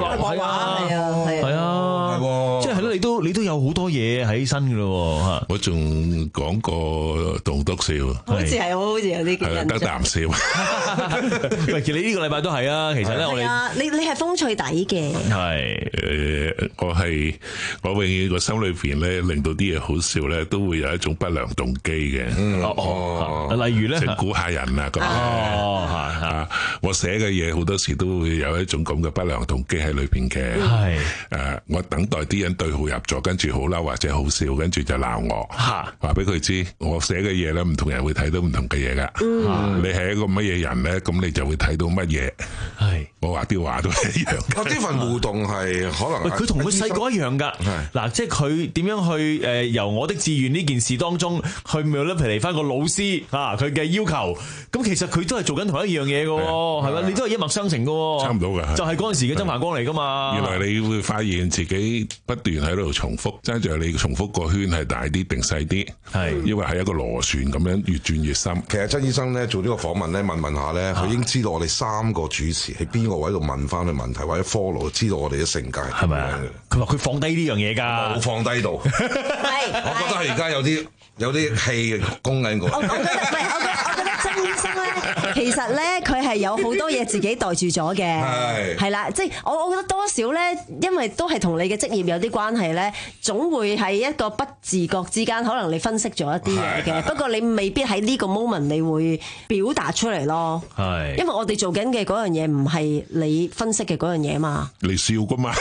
話，係啊， 係啊，即係係咯，你都你都有好多嘢喺身㗎咯嚇。 我仲講過棟篤笑， 好似係我好似有啲嘅印象。 得啖笑。 喂，其實你呢個禮拜都係啊，其實咧我哋啊，你你係風趣底嘅。 係誒，我係我永遠個心裏邊咧，令到啲嘢好笑咧，都會有一種不良動機嘅。 哦，例如咧， 整蠱下人啊咁。哦，嚇！我寫嘅嘢好多時都會有一種咁嘅不良動機喺裏邊嘅。係誒，我等待啲人對號入座，跟住好嬲或者好笑，跟住就鬧我。嚇！話俾佢知，我寫嘅嘢咧，唔同人會睇到唔同嘅嘢噶。嗯，你係一個乜嘢人咧？咁你就會睇到乜嘢。係，我話啲話都係一樣。 我呢份互動係可能佢同佢細個一樣㗎。嗱，即係佢點樣去誒由我的志願呢件事當中去 manipulate 翻個老師啊佢嘅要求。咁其實佢都係做緊同一樣嘢㗎喎，係咪？你都係一脈相承㗎喎。差唔多㗎。 就係嗰陣時嘅曾繁光嚟㗎嘛。 原來你會發現自己不斷喺度重複，爭在你重複個圈係大啲定細啲。係，因為係一個螺旋咁樣越轉越深。 其實曾醫生咧做呢個訪問咧問問下咧，佢已經知道我哋三個主持喺邊個位度問翻佢問題，或者 follow 知道我哋嘅性格係咪啊？ 佢話佢放低呢樣嘢㗎， 冇放低到。係，我覺得係而家有啲有啲氣攻緊過。 我覺得唔係，我覺得我覺得曾醫生咧，其實咧佢係有好多嘢自己袋住咗嘅，係係啦，即係我我覺得多少咧，因為都係同你嘅職業有啲關係咧，總會係一個不自覺之間，可能你分析咗一啲嘢嘅，不過你未必喺呢個 moment 你會表達出嚟咯，係，因為我哋做緊嘅嗰樣嘢唔係你分析嘅嗰樣嘢嘛， 你笑㗎嘛。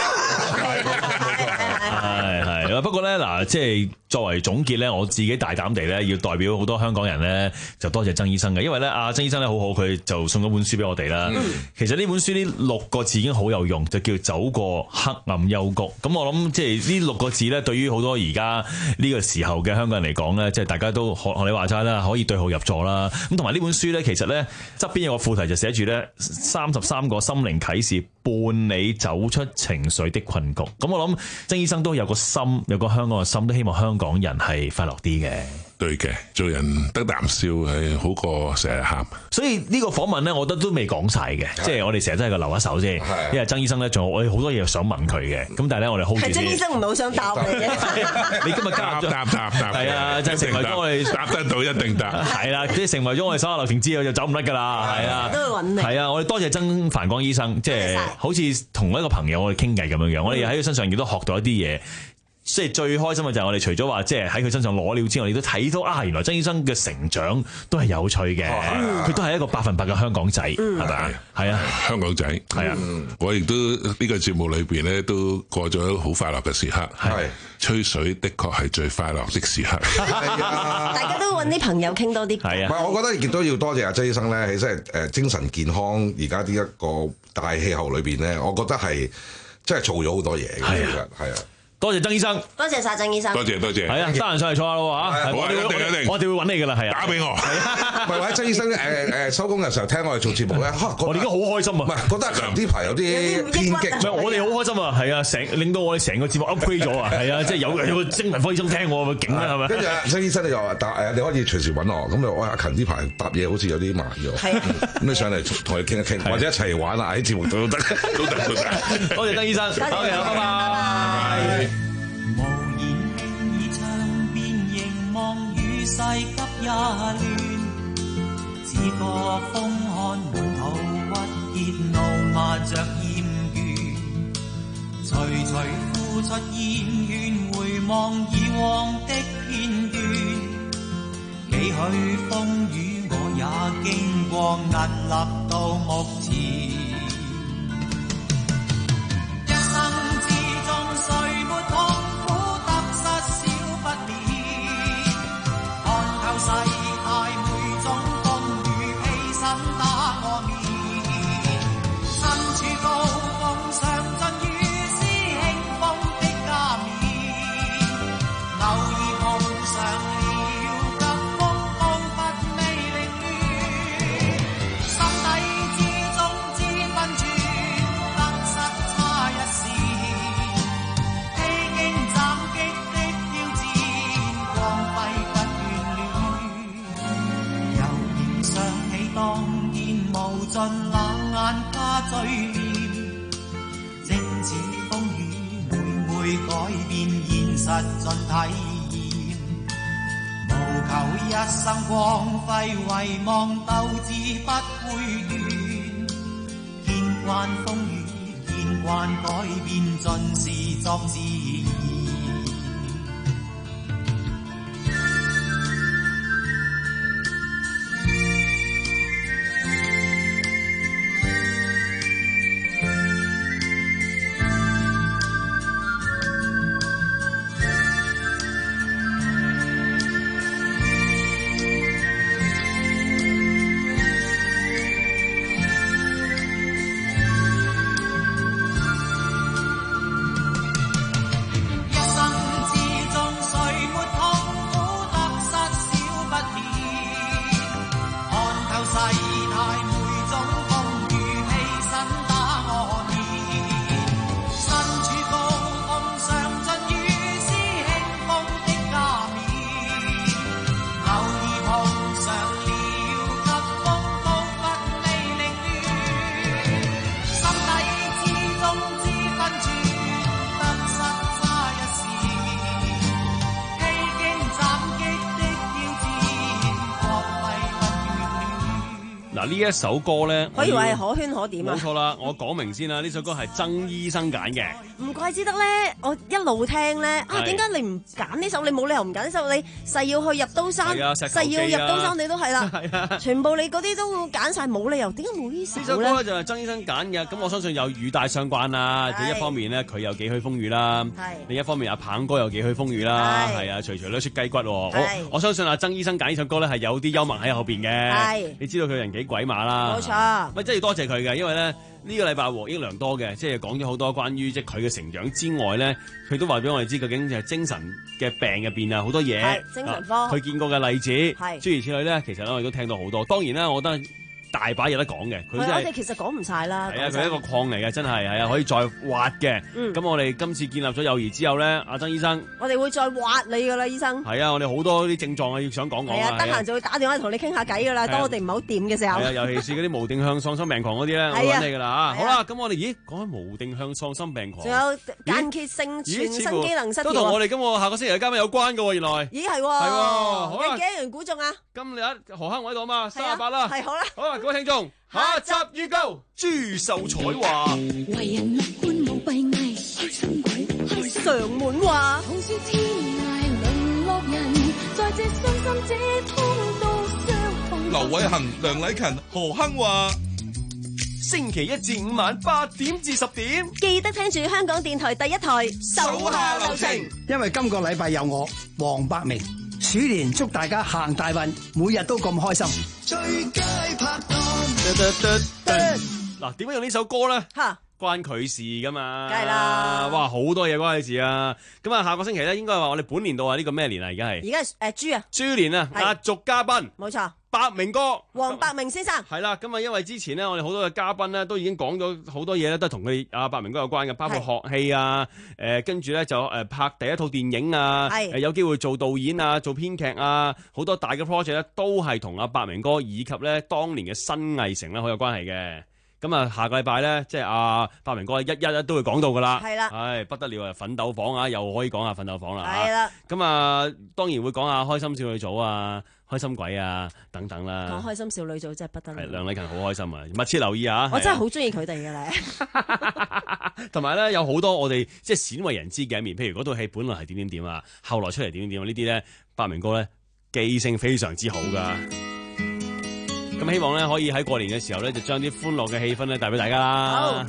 係係，不過咧嗱，即係作為總結咧，我自己大膽地咧，要代表好多香港人咧，就多謝曾醫生嘅，因為咧阿曾醫生咧好好，佢就送咗本書俾我哋啦。嗯、其實呢本書呢六個字已經好有用，就叫走過黑暗幽谷。咁我諗即係呢六個字咧，對於好多而家呢個時候嘅香港人嚟講咧，即係大家都學學你話齋啦，可以對號入座啦。咁同埋呢本書咧，其實咧側邊有個副題就寫住咧三十三個心靈啟示，伴你走出情緒的困局。咁我諗曾醫生都有個心，有個香港嘅心，都希望香港人係快樂啲嘅。 對嘅，做人得啖笑係好過成日喊。 所以呢個訪問咧，我覺得都未講晒嘅，即係我哋成日都係個留一手先。因為曾醫生咧，仲有我哋好多嘢想問佢嘅。咁但係咧，我哋 hold 住先。 曾醫生唔係好想答你嘅。 你今日加入咗答答答， 係啊，就成為咗我哋答得到一定答。 係啦，即係成為咗我哋手下留情之後就走唔甩㗎啦。係啊， 都會揾你。 係啊，我哋多謝曾繁光醫生，即係好似同一個朋友我哋傾偈咁樣樣。我哋喺佢身上亦都學到一啲嘢。即係最開心嘅就係我哋除咗話即係喺佢身上攞料之外，亦都睇到啊，原來曾醫生嘅成長都係有趣嘅，佢都係一個百分百嘅香港仔，係咪？係啊， 香港仔，係啊，我亦都呢個節目裏邊咧都過咗好快樂嘅時刻，係吹水的確係最快樂的時刻， 大家都揾啲朋友傾多啲， 係啊， 唔係我覺得亦都要多謝阿曾醫生咧，其實誒精神健康而家呢一個大氣候裏邊咧，我覺得係真係做咗好多嘢嘅，其實係啊。 多謝曾醫生， 多謝晒曾醫生， 多謝多謝， 係啊，得閒上嚟坐下咯嚇，我哋一定一定，我哋會揾你噶啦，係啊， 打俾我， 唔係或者曾醫生誒誒收工嘅時候聽我哋做節目咧， 我哋而家好開心啊， 唔係覺得呢排有啲偏激， 唔係我哋好開心啊，係啊，成令到我哋成個節目 upgrade 咗啊，係啊，即係有有個精神科醫生聽我咪勁啦，係咪？跟住曾醫生你又話答誒，你可以隨時揾我，咁就我阿勤呢排答嘢好似有啲慢咗，係啊，咁你上嚟同佢傾一傾，或者一齊玩啊喺節目度都得，都得都得， 多謝曾醫生，多謝，拜拜。 世急也亂，只覺風寒滿頭鬱結怒罵着厭倦，徐徐呼出煙圈，回望以往的片段，幾許風雨我也經過，屹立到目前，一生之中誰沒痛苦得失少不免，世態每種風雨披身打我面，身處高峰上盡如斯興風的加冕，偶爾碰上了急風高不未凌亂，心底之中自實盡體驗，無求一生光輝，遺忘鬥志不會斷，見慣風雨，見慣改變，盡是作自然。 呢一首歌咧， 可以話係可圈可點啊！ 冇錯啦，我講明先啦，呢首歌係曾醫生揀嘅。 唔怪之得咧，我一路聽咧啊，點解你唔揀呢首？你冇理由唔揀呢首。你誓要去入刀山，誓要入刀山，你都係啦，全部你嗰啲都揀晒，冇理由。點解冇呢首咧？ 呢首歌咧就係曾醫生揀嘅，咁我相信有語帶相關啦。即一方面咧，佢有幾許風雨啦；另一方面，阿棒哥有幾許風雨啦。係啊，隨隨都出雞骨。我我相信阿曾醫生揀呢首歌咧係有啲幽默喺後邊嘅。你知道佢人幾鬼馬啦？冇錯。咪真係要多謝佢嘅，因為咧。呢個禮拜獲益良多嘅，即係講咗好多關於即係佢嘅成長之外咧，佢都話俾我哋知究竟就係精神嘅病入邊啊好多嘢， 精神科佢見過嘅例子， 係諸如此類咧，其實咧我哋都聽到好多。當然啦，我覺得大把嘢得講嘅，佢真係我哋其實講唔晒啦。 係啊，佢係一個礦嚟嘅，真係係啊，可以再挖嘅。咁、嗯、我哋今次建立咗友誼之後咧，阿曾醫生， 我哋會再挖你噶啦，醫生。 係啊，我哋好多啲症狀啊，要想講講。係啊，得閒就會打電話同你傾下偈噶啦。當我哋唔係好掂嘅時候。係啊， 尤其是嗰啲無定向喪心病狂嗰啲咧，我揾你噶啦啊。好啦，咁我哋咦講緊無定向喪心病狂， 仲有間歇性全身機能失調， 都同我哋今個下個星期嘅嘉賓有關噶喎，原來。 咦係喎。 係喎。好啦。 幾多人估中啊？ 今日何坑位度啊嘛，三十八啦。 係好啦。 好啦，各位聽眾。下集預告，朱秀彩話： 為人樂觀冇閉翳，開心鬼開上門話， 同說天涯淪落人，在這傷心這通道相逢。 劉偉恒、梁禮勤、何亨話： 星期一至五晚八點至十點， 記得聽住香港電台第一台手下留情。 因為今個禮拜有我黃百鳴，鼠年祝大家行大運，每日都咁開心。最佳拍檔。 嗱，點解用呢首歌咧？ 吓， 關佢事噶嘛？ 梗係啦！ 哇，好多嘢關佢事啊！咁啊，下個星期咧，應該係話我哋本年度啊，呢個咩年啊？而家係而家係誒豬啊！ 豬年啊！壓軸嘉賓， 冇錯， 百鳴哥， 黃百鳴先生。 係啦，咁啊，因為之前咧，我哋好多嘅嘉賓咧，都已經講咗好多嘢咧，都係同佢阿百鳴哥有關嘅，包括學戲啊，誒，跟住咧就誒拍第一套電影啊，誒有機會做導演啊，做編劇啊，好多大嘅 project 咧，都係同阿百鳴哥以及咧當年嘅新藝城咧好有關係嘅。咁啊，下個禮拜咧，即係阿百鳴哥一一一都會講到噶啦， 係啦， 唉，不得了啊！奮鬥房啊，又可以講下奮鬥房啦， 係啦。 咁啊，當然會講下開心少女組啊、開心鬼啊等等啦。 講開心少女組真係不得了。 係梁禮勤好開心啊，密切留意啊！ 我真係好中意佢哋嘅咧。 同埋咧，有好多我哋即係鮮為人知嘅一面，譬如嗰套戲本來係點點點啊，後來出嚟點點點啊，呢啲咧，百鳴哥咧記性非常之好噶。咁希望咧可以喺過年嘅時候咧，就將啲歡樂嘅氣氛咧帶俾大家啦。好，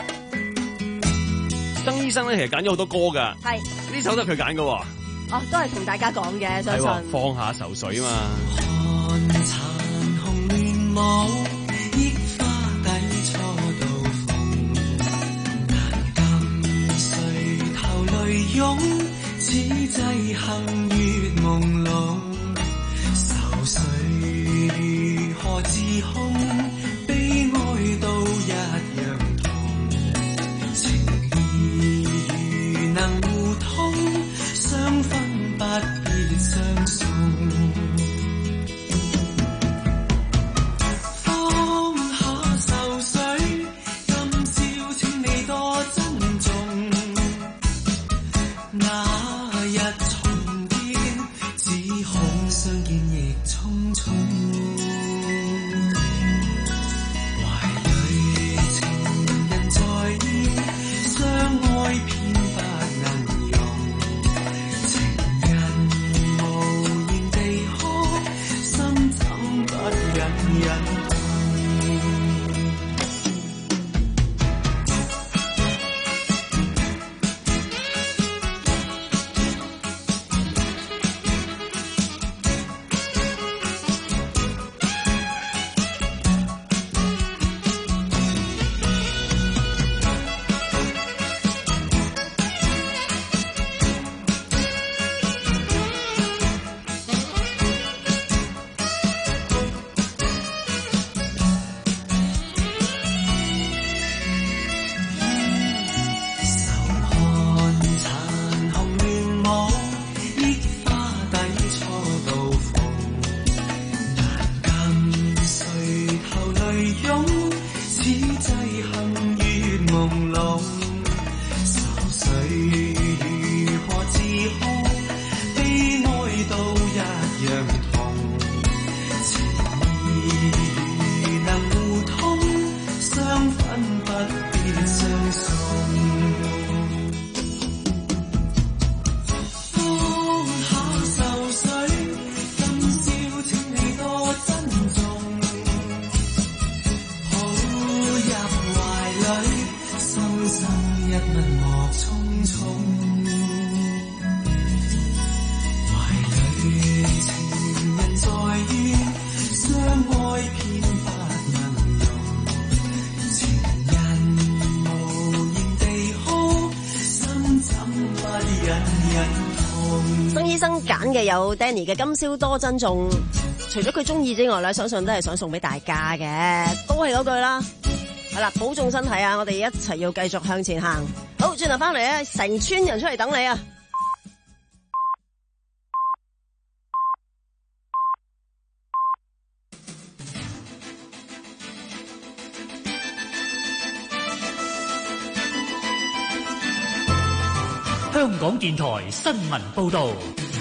曾醫生咧其實揀咗好多歌噶， 係呢首都係佢揀噶。哦， 都係同大家講嘅，相信放下愁緒啊嘛。 看殘紅亂舞，憶花底初到逢，但今垂頭淚湧，此際幸月朦朧，愁緒如何自控，悲哀都一樣痛，情義如能互通，相分不必相送。放下愁緒，今宵請你多珍重，那重。懷裏情人在意，相愛偏不能容。情人無言地哭，心怎不忍忍痛。 嘅有 Danny 嘅今宵多珍重，除咗佢中意之外咧，相信都係想送俾大家嘅，都係嗰句啦。係啦，保重身體啊！我哋一齊要繼續向前行。好，轉頭翻嚟咧，成村人出嚟等你啊！ 香港電台新聞報道。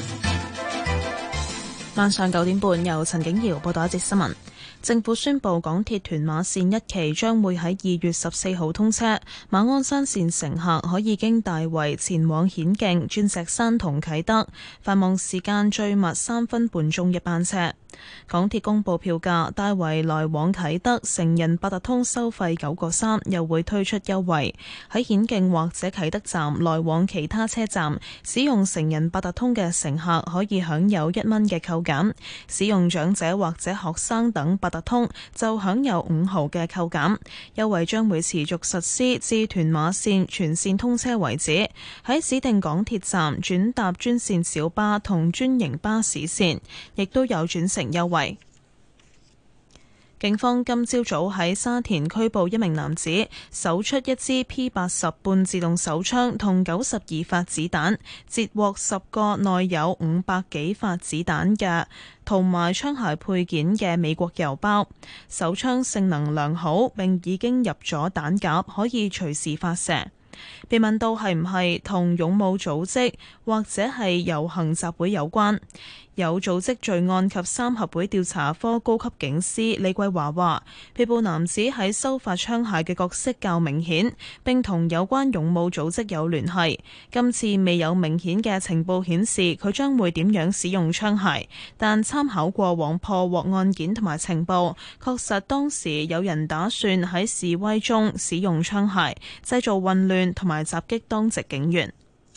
晚上九點半，由陳景瑤報道一節新聞。政府宣布港鐵屯馬線一期將會喺二月十四號通車，馬鞍山線乘客可以經大圍前往顯徑、鑽石山同啟德，繁忙時間最密三分半鐘一班車。港鐵公布票價，大圍來往啟德成人八達通收費九個三，又會推出優惠。喺顯徑或者啟德站來往其他車站，使用成人八達通嘅乘客可以享有一蚊嘅扣減，使用長者或者學生等八達通就享有五毫嘅扣減。優惠將會持續實施至屯馬線全線通車為止。喺指定港鐵站轉搭專線小巴同專營巴士線，亦都有轉乘優惠。警方今朝早喺沙田拘捕一名男子，搜出一支 P 八十半自動手槍同九十二發子彈，截獲十個內有五百幾發子彈嘅同埋槍械配件嘅美國郵包。手槍性能良好，並已經入咗彈夾，可以隨時發射。被問到係唔係同勇武組織或者係遊行集會有關，有組織罪案及三合會調查科高級警司李桂華話，被捕男子喺收發槍械嘅角色較明顯，並同有關勇武組織有聯繫。今次未有明顯嘅情報顯示佢將會點樣使用槍械，但參考過往破獲案件同埋情報，確實當時有人打算喺示威中使用槍械，製造混亂同埋襲擊當值警員。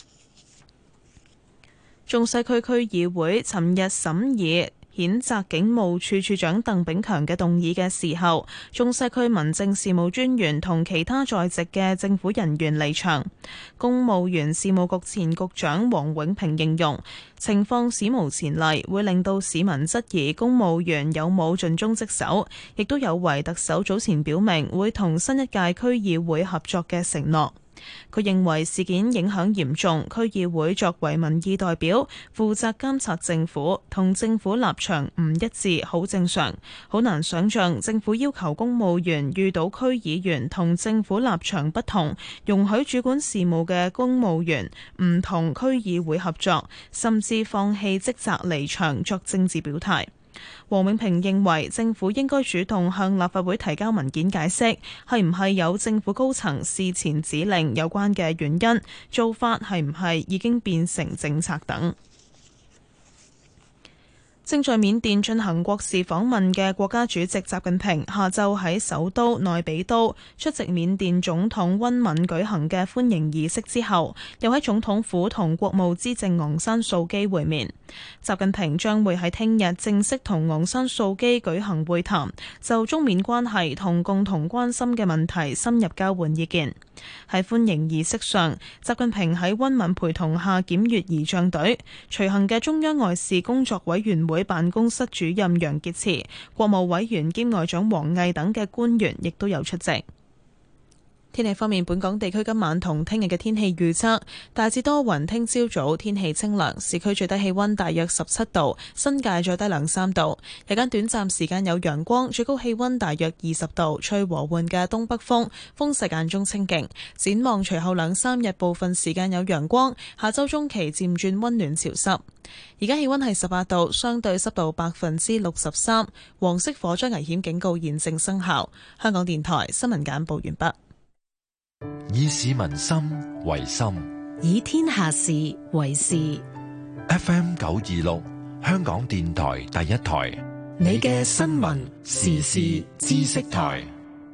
中西區區議會尋日審議譴責警務處處長鄧炳強嘅動議嘅時候，中西區民政事務專員同其他在席嘅政府人員離場。公務員事務局前局長黃永平形容情況史無前例，會令到市民質疑公務員有冇盡忠職守，亦都有違特首早前表明會同新一屆區議會合作嘅承諾。佢認為事件影響嚴重，區議會作為民意代表，負責監察政府，同政府立場唔一致，好正常。好難想像政府要求公務員遇到區議員同政府立場不同，容許主管事務嘅公務員唔同區議會合作，甚至放棄職責離場作政治表態。 黃永平認為政府應該主動向立法會提交文件解釋，係唔係有政府高層事前指令有關嘅原因，做法係唔係已經變成政策等。正在緬甸進行國事訪問嘅國家主席習近平下晝喺首都內比都出席緬甸總統溫敏舉行嘅歡迎儀式之後，又喺總統府同國務資政昂山素基會面。習近平將會喺聽日正式同昂山素基舉行會談，就中緬關係同共同關心嘅問題深入交換意見。喺歡迎儀式上，習近平喺溫敏陪同下檢閱儀仗隊，隨行嘅中央外事工作委員會辦公室主任楊潔篪、國務委員兼外長王毅等嘅官員亦都有出席。天氣方面，本港地區今晚同聽日嘅天氣預測大致多雲，聽朝早天氣清涼，市區最低氣溫大約十七度，新界再低兩三度。日間短暫時間有陽光，最高氣溫大約二十度，吹和緩嘅東北風，風勢間中清勁。展望隨後兩三日部分時間有陽光，下周中期漸轉溫暖潮濕。而家氣溫係十八度，相對濕度百分之六十三，黃色火災危險警告現正生效。香港電台新聞簡報完畢。 以市民心為心， 以天下事為事。 F M 九二六，香港電台第一台， 你嘅新聞時事知識台。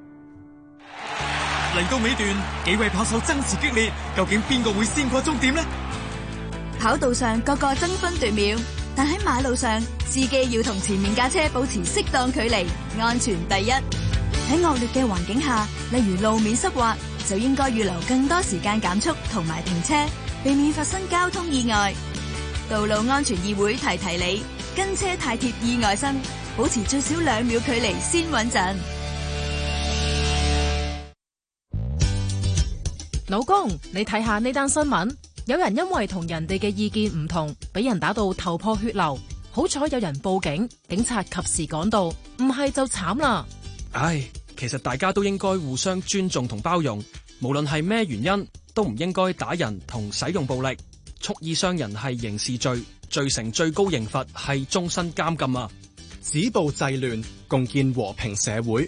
嚟到尾段，幾位跑手爭持激烈，究竟邊個會先過終點呢？ 跑道上個個爭分奪秒，但喺馬路上，司機要同前面架車保持適當距離，安全第一。喺惡劣嘅環境下，例如路面濕滑，就應該預留更多時間減速同埋停車，避免發生交通意外。道路安全議會提提你，跟車太貼意外身，保持最少兩秒距離先穩陣。 老公，你睇下呢單新聞，有人因為同人哋嘅意見唔同，俾人打到頭破血流。好彩有人報警，警察及時趕到，唔係就慘啦。 唉，其實大家都應該互相尊重同包容，無論係咩原因，都唔應該打人同使用暴力。蓄意傷人係刑事罪，罪成最高刑罰係終身監禁啊！ 止暴制亂，共建和平社會。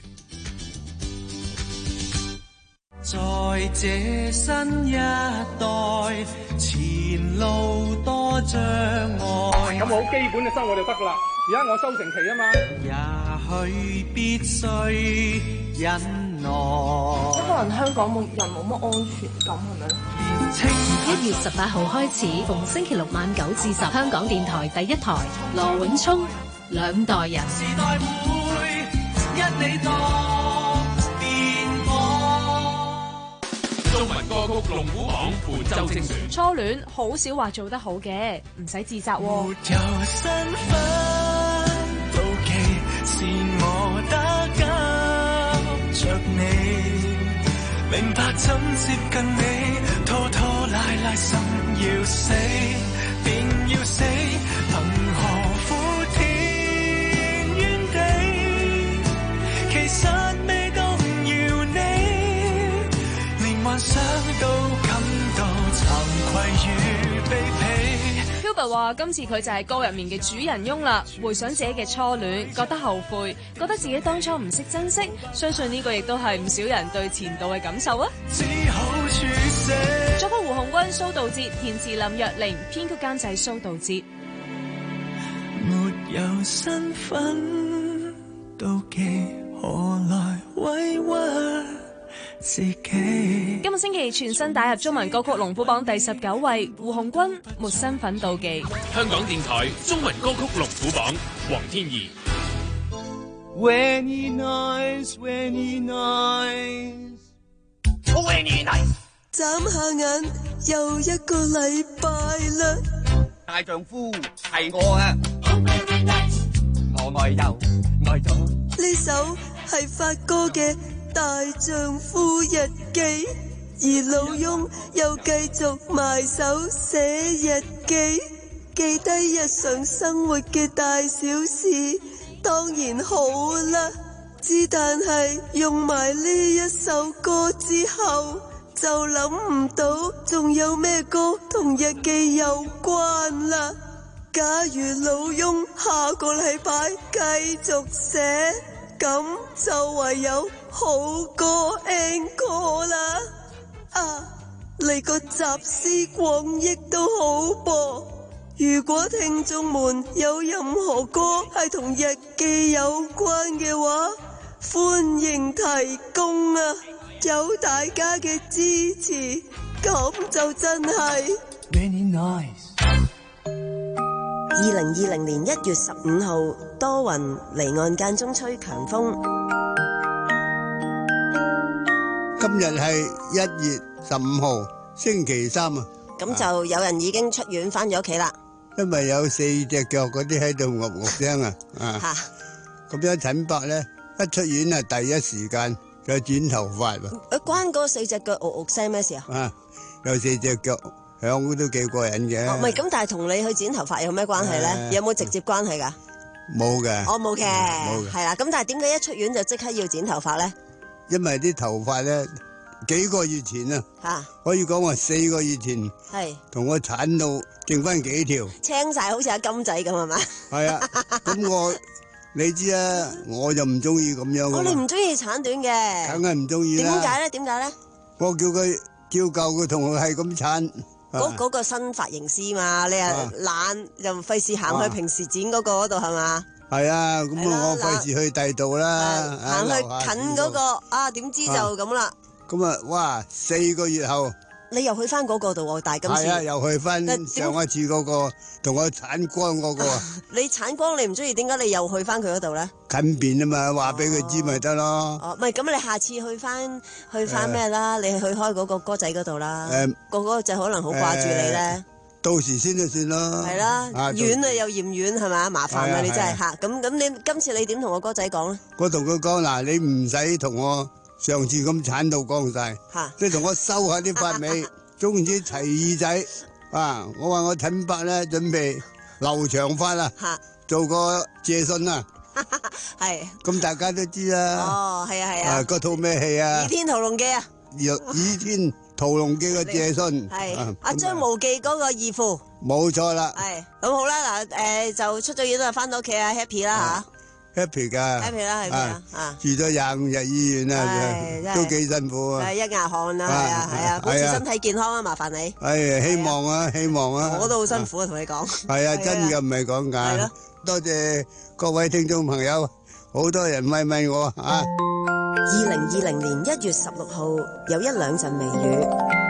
在這新一代，前路多障礙。 咁好基本嘅生活就得噶啦。而家我收成期啊嘛。 也許必須忍耐。 可能香港冇人冇乜安全感係咪咧？ 一月十八號開始，逢星期六晚九至十，香港電台第一台，羅永聰兩代人。時代會因你中文歌曲龍虎榜本周精選。 初戀好少話做得好嘅，唔使自責喎。 沒有身份妒忌，是我得緊着你，明白怎接近你，拖拖拉拉心要死便要死，憑何苦天怨地，其實未動搖你，幻想都感到慚愧與卑鄙。 Hubert 話今次佢就係歌入面嘅主人翁啦，回想自己嘅初戀，覺得後悔，覺得自己當初唔識珍惜，相信呢個亦都係唔少人對前度嘅感受啊。只好處捨。作曲胡鴻鈞、蘇道哲，填詞林若寧，編曲監製蘇道哲。 沒有身份妒忌，何來委屈自己。 今個星期全新打入中文歌曲龍虎榜第十九位，胡鴻鈞沒身份妒忌。 香港電台中文歌曲龍虎榜，黃天怡。 When you nice, when you nice, when you nice。 眨下眼又一個禮拜啦。 大丈夫係我啊，我愛又愛咗。 呢首係發哥嘅大丈夫日記，而老翁又繼續埋手寫日記，記低日常生活嘅大小事，當然好啦。之但係用埋呢一首歌之後，就諗唔到仲有咩歌同日記有關啦。 假如老翁下個禮拜繼續寫，咁就唯有好歌 encore 啦。啊，嚟個集思廣益都好噃。如果聽眾們有任何歌係同日記有關嘅話，歡迎提供啊！有大家嘅支持，咁就真係 Very nice。 二零二零年一月十五號，多雲，離岸間中吹強風。 今日係一月十五號，星期三啊。 咁就有人已經出院翻咗屋企啦。 因為有四隻腳嗰啲喺度噏噏聲啊，啊，咁樣陳伯咧一出院啊，第一時間就剪頭髮喎。 誒，關嗰四隻腳噏噏聲咩事啊？ 啊，有四隻腳響都幾過癮嘅。 哦，唔係，咁但係同你去剪頭髮有咩關係咧？有冇直接關係㗎？ 冇嘅。 我冇嘅， 冇嘅。 係啦，咁但係點解一出院就即刻要剪頭髮咧？ 因為啲頭髮咧幾個月前啊， 嚇， 可以講話四個月前係同我剷到剩翻幾條， 青晒好似阿金仔咁係嘛？ 係啊，咁我你知啊，我就唔中意咁樣。 哦，你唔中意剷短嘅？ 梗係唔中意啦。 點解咧？點解咧？ 我叫佢叫舊佢同佢係咁剷。 嗰嗰個新髮型師嘛，你又懶又費事行去平時剪嗰個嗰度係嘛？ 係啊，咁啊我費事去第度啦， 行去近嗰個啊，點知就咁啦。 咁啊，哇！四個月後， 你又去翻嗰個度喎，但係今次係啊，又去翻上一次嗰個同我剷光嗰個啊。 你剷光你唔中意，點解你又去翻佢嗰度咧？ 近邊啊嘛，話俾佢知咪得咯。 哦，唔係，咁你下次去翻去翻咩啦？你去開嗰個哥仔嗰度啦。誒，個個就可能好掛住你咧。 到時先就算咯。係啦，遠啊又嫌遠係嘛？麻煩啊！你真係嚇。咁咁，你今次你點同我哥仔講咧？ 我同佢講嗱，你唔使同我上次咁剷到光晒，你同我收下啲髮尾，總之齊耳仔啊！我話我陳伯咧準備留長髮啊，做個謝遜啊， 係。 咁大家都知啦。 哦，係啊係啊。 嗰套咩戲啊？ 倚天屠龍記啊。 倚天屠龍記嘅謝遜。 係。阿張無忌嗰個義父。 冇錯啦。 係。咁好啦，嗱，誒就出咗院啦，翻到屋企啊 happy 啦嚇。 happy 噶 happy 啦 happy 啦啊！ 住咗廿五日醫院啊，都幾辛苦啊！ 係一額汗啊，係啊係啊，保持身體健康啊，麻煩你。 係希望啊，希望啊！ 我都好辛苦啊，同你講。 係啊，真嘅唔係講假。多謝各位聽眾朋友，好多人慰問我啊！ 二零二零年一月十六號有一兩陣微雨。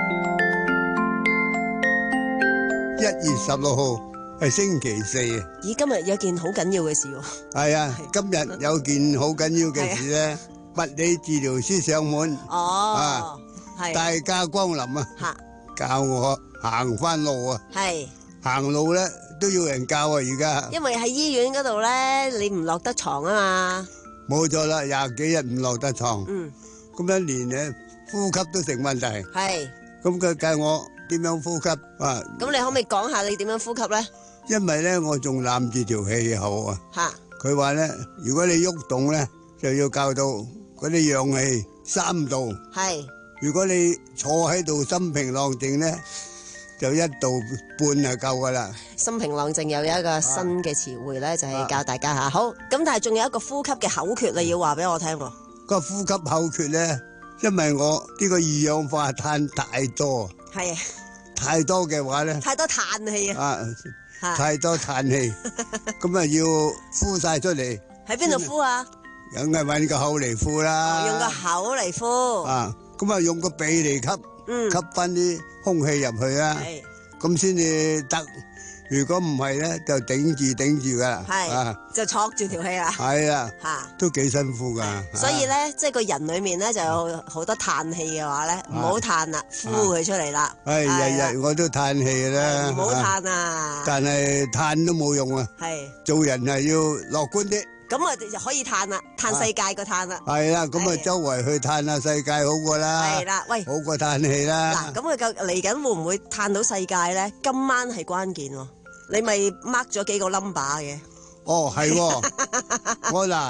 一月十六號。係星期四啊！ 咦，今日有件好緊要嘅事喎。 係啊，今日有件好緊要嘅事咧，物理治療師上門。 哦， 啊， 係大駕光臨啊！ 嚇， 教我行翻路啊！ 係行路咧都要人教啊！而家因為喺醫院嗰度咧，你唔落得床啊嘛。 冇錯啦，廿幾日唔落得床。 嗯。 咁一年咧，呼吸都成問題。 係。咁佢教我點樣呼吸啊？ 咁你可唔可以講下你點樣呼吸咧？ 因為咧，我仲攬住條氣口啊！ 嚇！ 佢話咧，如果你喐動咧，就要教到嗰啲氧氣三度。 係。如果你坐喺度心平浪靜咧，就一度半就夠噶啦。 心平浪靜又有一個新嘅詞彙咧，就係教大家嚇。好，咁但係仲有一個呼吸嘅口訣，你要話俾我聽喎。 個呼吸口訣咧，因為我呢個二氧化碳太多。 係。 太多嘅話咧。 太多嘆氣啊！ 啊，太多嘆氣，咁啊要呼晒出嚟。 喺邊度呼啊？ 梗係揾個口嚟呼啦。 用個口嚟呼。 啊，咁啊用個鼻嚟吸， 嗯， 吸翻啲空氣入去啊。 係。 咁先至得。如果唔係咧，就頂住頂住噶啦。 係。啊，就戳住條氣啦。 係啊。 嚇。 都幾辛苦噶。 所以咧，即係個人裏面咧就有好多嘆氣嘅話咧，唔好嘆啦，呼佢出嚟啦。 係日日我都嘆氣啦。 唔好嘆啊！ 但係嘆都冇用啊。 係。 做人係要樂觀啲。 咁我哋就可以嘆啦，嘆世界個嘆啦。 係啦，咁啊周圍去嘆下世界好過啦。 係啦，喂， 好過嘆氣啦。 嗱，咁佢夠嚟緊會唔會嘆到世界咧？今晚係關鍵喎，你咪 mark 咗幾個 number 嘅。 哦，係喎，我嗱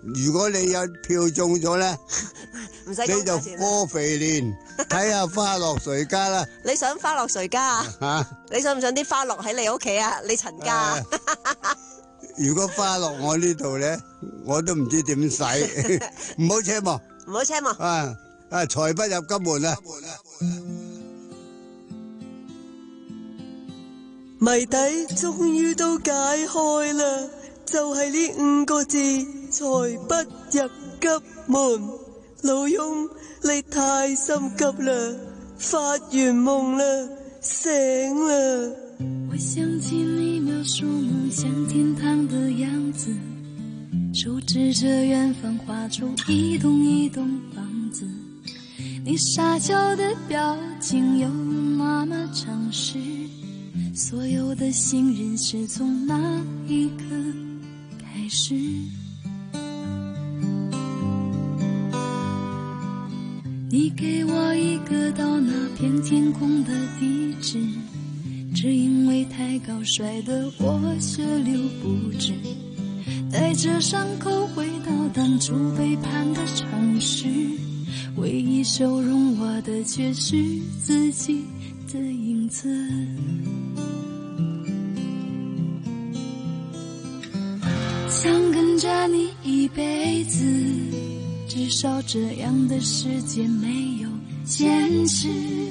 如果你有票中咗咧， 唔使你就科肥年睇下花落誰家啦。 你想花落誰家啊？ 嚇！ 你想唔想啲花落喺你屋企啊？你陳家啊？ 如果花落我呢度咧，我都唔知點使，唔好奢望， 唔好奢望。 啊啊！財不入急門啊！ 謎底終於都解開啦，就係呢五個字，財不入急門。老翁你太心急啦，發完夢啦，醒啦。 我想起你描述夢想天堂的樣子，手指着遠方畫出一棟一棟房子，你傻笑的表情又那麼誠實，所有的信任是從那一刻開始。你給我一個到那片天空的地址，只因為太高摔得我血流不止，帶着傷口回到當初背叛的城市，唯一收容我的卻是自己的影子。想跟着你一輩子，至少這樣的世界沒有現實。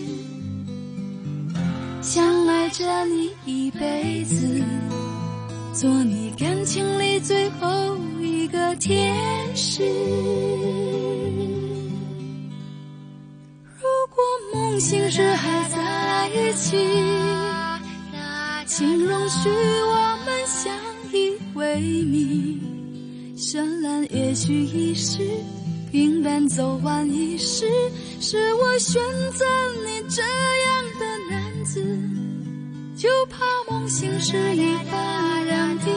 想愛着你一輩子，做你感情裡最後一個天使。如果夢醒時還在一起，請容許我們相依為命。絢爛也許一時，平淡走完一世，是我選擇你這樣的男子，就怕夢醒時已分兩地，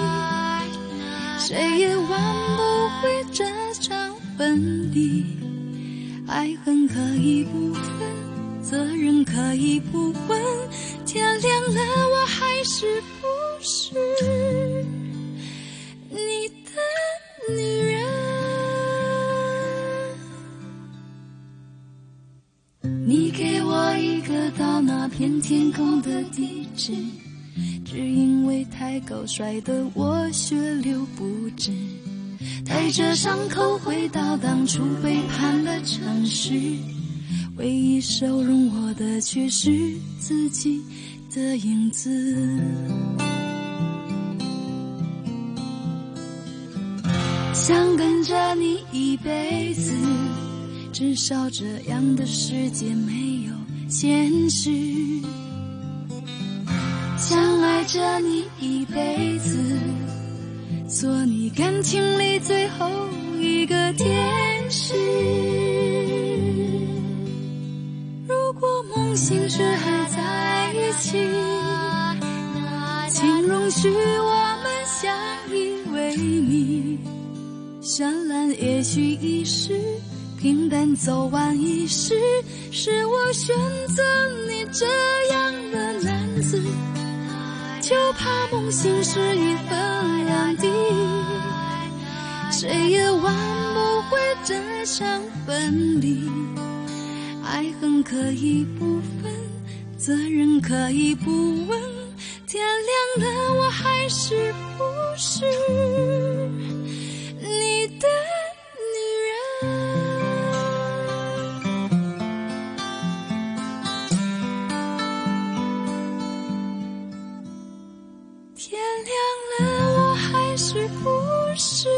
誰也挽不回這場分離。愛恨可以不分，責任可以不問，天亮了我還是不是你的女人。你給我一個到那片天空的地址，只因為太高摔得我血流不止，帶着傷口回到當初背叛的城市，唯一收容我的卻是自己的影子。想跟着你一輩子，至少這樣的世界沒有現實。想愛着你一輩子，做你感情裡最後一個天使。如果夢醒時還在一起，請容許我們相依為命。絢爛也許一時，平淡走完一世，是我選擇你這樣的男子，就怕夢醒時已分兩地，誰也挽不回這場分離。愛恨可以不分，責任可以不問，天亮了我還是不是你的女人。天亮了我還是不是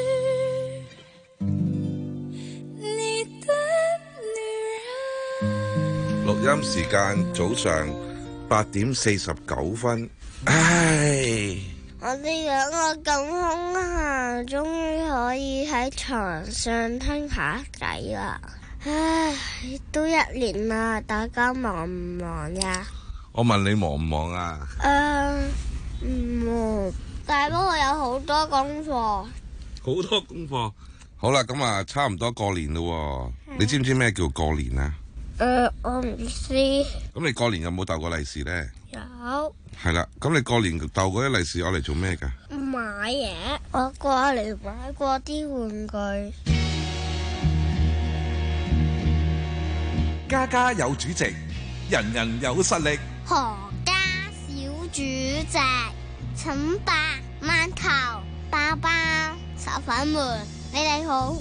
你的女人。 錄音時間早上八點四十九分。唉， 我哋兩個咁空閒，終於可以喺床上傾下偈啦。唉，都一年啦，大家忙唔忙呀？ 我問你忙唔忙啊？ 誒，唔忙，但係不過有好多功課。 好多功課。好啦，咁啊，差唔多過年咯。你知唔知咩叫過年啊？ 誒，我唔知。 咁你過年有冇逗過利是咧？ 有。 係啦，咁你過年逗嗰啲利是攞嚟做咩噶？ 買買嘢，我過嚟買過啲玩具。 家家有主席，人人有實力。 何家小主席，陳伯、饅頭、包包、炒粉們，你哋好。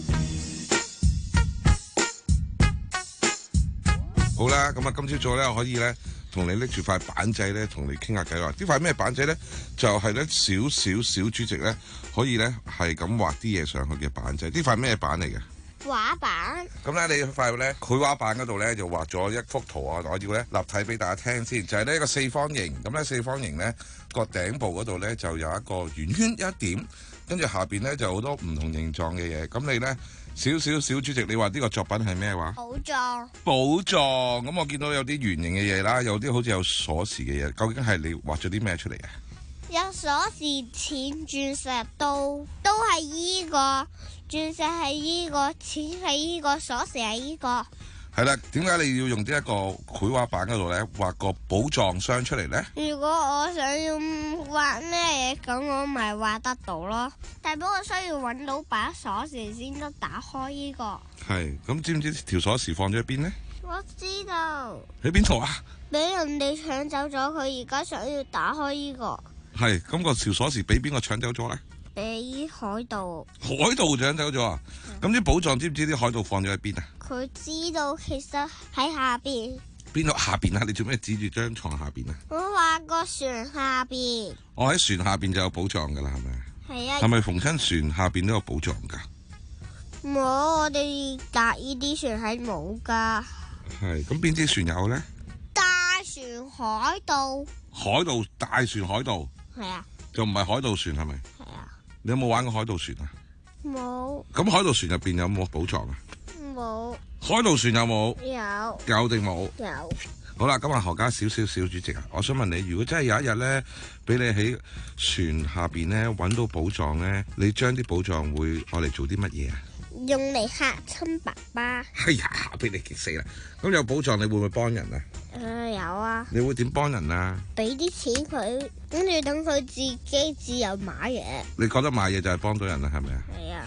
好啦，咁啊，今朝早咧可以咧同你拎住塊板仔咧，同你傾下偈話。呢塊咩板仔咧？就係咧少少小主席咧，可以咧係咁畫啲嘢上去嘅板仔。呢塊咩板嚟嘅？ 畫板。 咁咧，你塊咧繪畫板嗰度咧就畫咗一幅圖啊！我要咧立體俾大家聽先，就係呢一個四方形。咁咧四方形咧個頂部嗰度咧就有一個圓圈一點，跟住下邊咧就好多唔同形狀嘅嘢。咁你咧少少小主席，你話呢個作品係咩話？ 寶藏。寶藏。咁我見到有啲圓形嘅嘢啦，有啲好似有鎖匙嘅嘢。究竟係你畫咗啲咩出嚟啊？ 有鎖匙、錢、鑽石都都係依個。鑽石係依個，錢係依個，鎖匙係依個。 係啦，點解你要用呢一個繪畫板嗰度咧畫個寶藏箱出嚟咧？ 如果我想要畫咩嘢，咁我咪畫得到咯。但係不過需要揾到把鎖匙先得打開依個。 係，咁知唔知條鎖匙放咗喺邊咧？ 我知道。喺邊度啊？ 俾人哋搶走咗，佢而家想要打開依個。 係，咁個條鎖匙俾邊個搶走咗咧？ 俾海盜。 海盜搶走咗啊！咁啲寶藏知唔知啲海盜放咗喺邊啊？ 佢知道，其實喺下邊。 邊度下邊啊？你做咩指住張床下邊啊？ 我畫個船下邊。 我喺船下邊就有寶藏噶啦，係咪？ 係啊。 係咪逢親船下邊都有寶藏噶？ 冇，我哋搭呢啲船係冇噶。 係，咁邊啲船有咧？ 大船海盜。 海盜大船海盜。 係啊。 就唔係海盜船係咪？ 係啊。 你有冇玩過海盜船啊？ 冇。 咁海盜船入邊有冇寶藏啊？ 冇。 海盜船有冇？ 有。 有定冇？ 有。 好啦，咁啊何家小小小主席啊，我想問你，如果真係有一日咧，俾你喺船下邊咧搵到寶藏咧，你將啲寶藏會愛嚟做啲乜嘢啊？ 用嚟嚇親爸爸。 哎呀，俾你激死啦！咁有寶藏你會唔會幫人啊？ 誒、呃，有啊。 你會點幫人啊？ 俾啲錢佢，跟住等佢自己自由買嘢。 你覺得買嘢就係幫到人啦，係咪啊？ 係啊。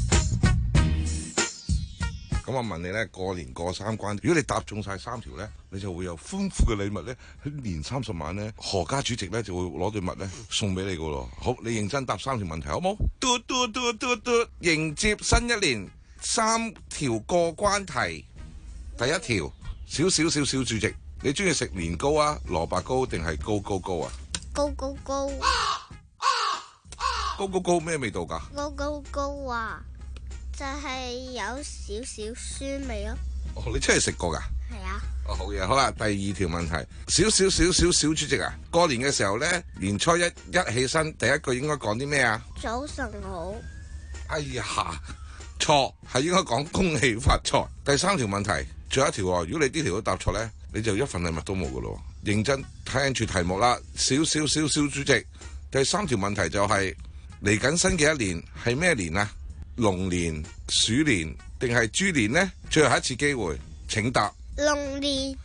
咁我問你咧，過年過三關，如果你答中晒三條咧，你就會有豐富嘅禮物咧。喺年三十晚咧，何家主席咧就會攞對襪咧送俾你噶咯。好，你認真答三條問題好冇？嘟嘟嘟嘟嘟，迎接新一年，三條過關題。第一條，少少少少主席，你中意食年糕啊、蘿蔔糕定係高高高啊？ 高高高。 高高高咩味道噶？ 高高高啊！就係有少少酸味咯。 哦，你真係食過噶？ 係啊。 哦，好嘢，好啦，第二條問題，少少少少小主席啊，過年嘅時候咧，年初一一起身，第一句應該講啲咩啊？ 早晨好。 哎呀，錯，係應該講恭喜發財。第三條問題，仲有一條喎，如果你呢條都答錯咧，你就一份禮物都冇噶咯。認真聽住題目啦，少少少小主席。第三條問題就係嚟緊新嘅一年係咩年啊？龍年、鼠年定係豬年呢？最後一次機會，請答。 龍年。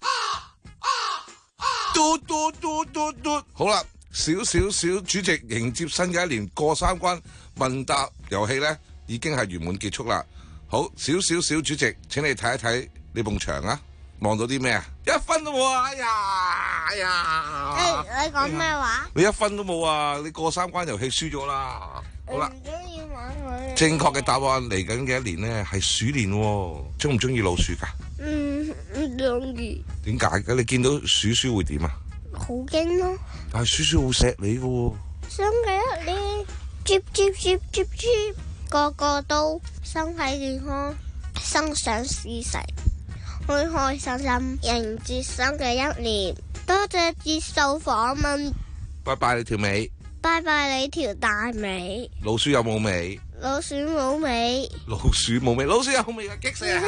嘟嘟嘟嘟嘟。好啦，少少小主席迎接新嘅一年，過三關問答遊戲呢已經係圓滿結束啦。好，少少小主席，請你睇一睇你埲牆啊，望到啲咩啊？一分都冇啊！哎呀，哎呀！ 你你講咩話？ 你一分都冇啊！你過三關遊戲輸咗啦。好啦。正確嘅答案，嚟緊嘅一年咧係鼠年，中唔中意老鼠噶？ 嗯，唔中意。 點解嘅？你見到鼠鼠會點啊？ 好驚咯！ 但係鼠鼠好錫你噶喎。 新嘅一年，接接接接接，個個都身體健康，心想事成，開開心心迎接新嘅一年。多謝接受訪問。 拜拜你條尾。 拜拜你條大尾。 老鼠有冇尾？ 老鼠冇尾。 老鼠冇尾，老鼠有尾啊！激死啊！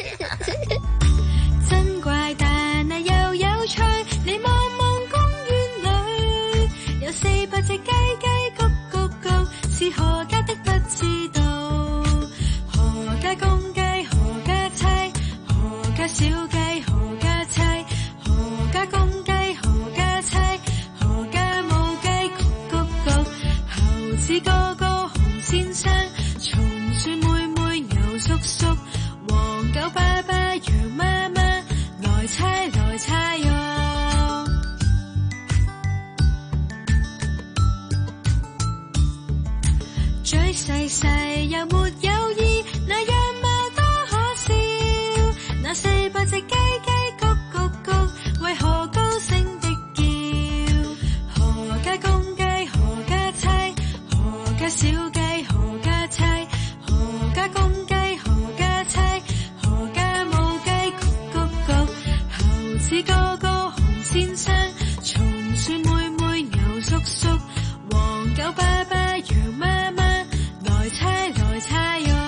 真怪誕啊又有趣，你望望公園裏，有四百隻雞雞咕咕咕，是何家的不知道，何家公雞何家妻，何家小雞何家妻，何家公雞何家妻，何家母雞咕咕咕，猴子子哥哥熊先生，松鼠妹妹牛叔叔，黃狗爸爸羊媽媽，來猜來猜喲。嘴細細又沒有意，那樣貌多可笑，那四百隻雞雞咕咕咕，為何高聲的叫？何家公雞何家妻，何家小雞何家妻，何家公雞何家妻，何家母雞咕咕咕，猴子哥哥熊先生，松鼠妹妹牛叔叔，黃狗爸爸羊媽媽，來猜來猜喲。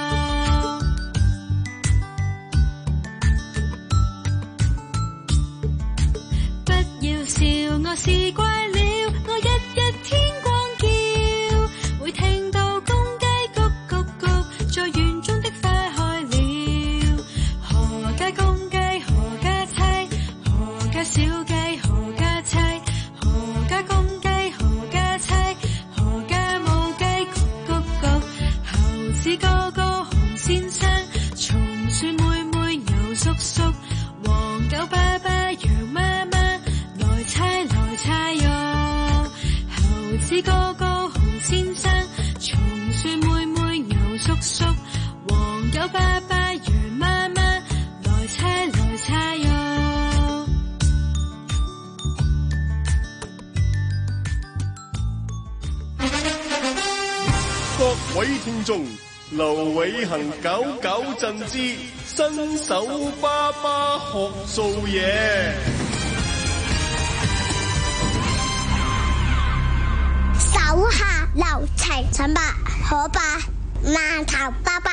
不要笑，我是怪鳥，我日日天光叫，會聽到公雞咕咕咕，在園中的花開了。何家公雞何家妻，何家小雞何家妻，何家公雞何家妻，何家母雞咕咕咕，猴子哥哥熊先生，松鼠妹妹牛叔叔，黃狗爸爸羊媽媽，來猜來猜喲。猴子哥哥熊先生，松鼠妹妹牛叔叔，黃狗爸爸羊媽媽，來猜來猜喲。 各位聽眾，劉偉恒九九震之新手爸爸學做嘢。 手下留情，陳伯可伯饅頭包包。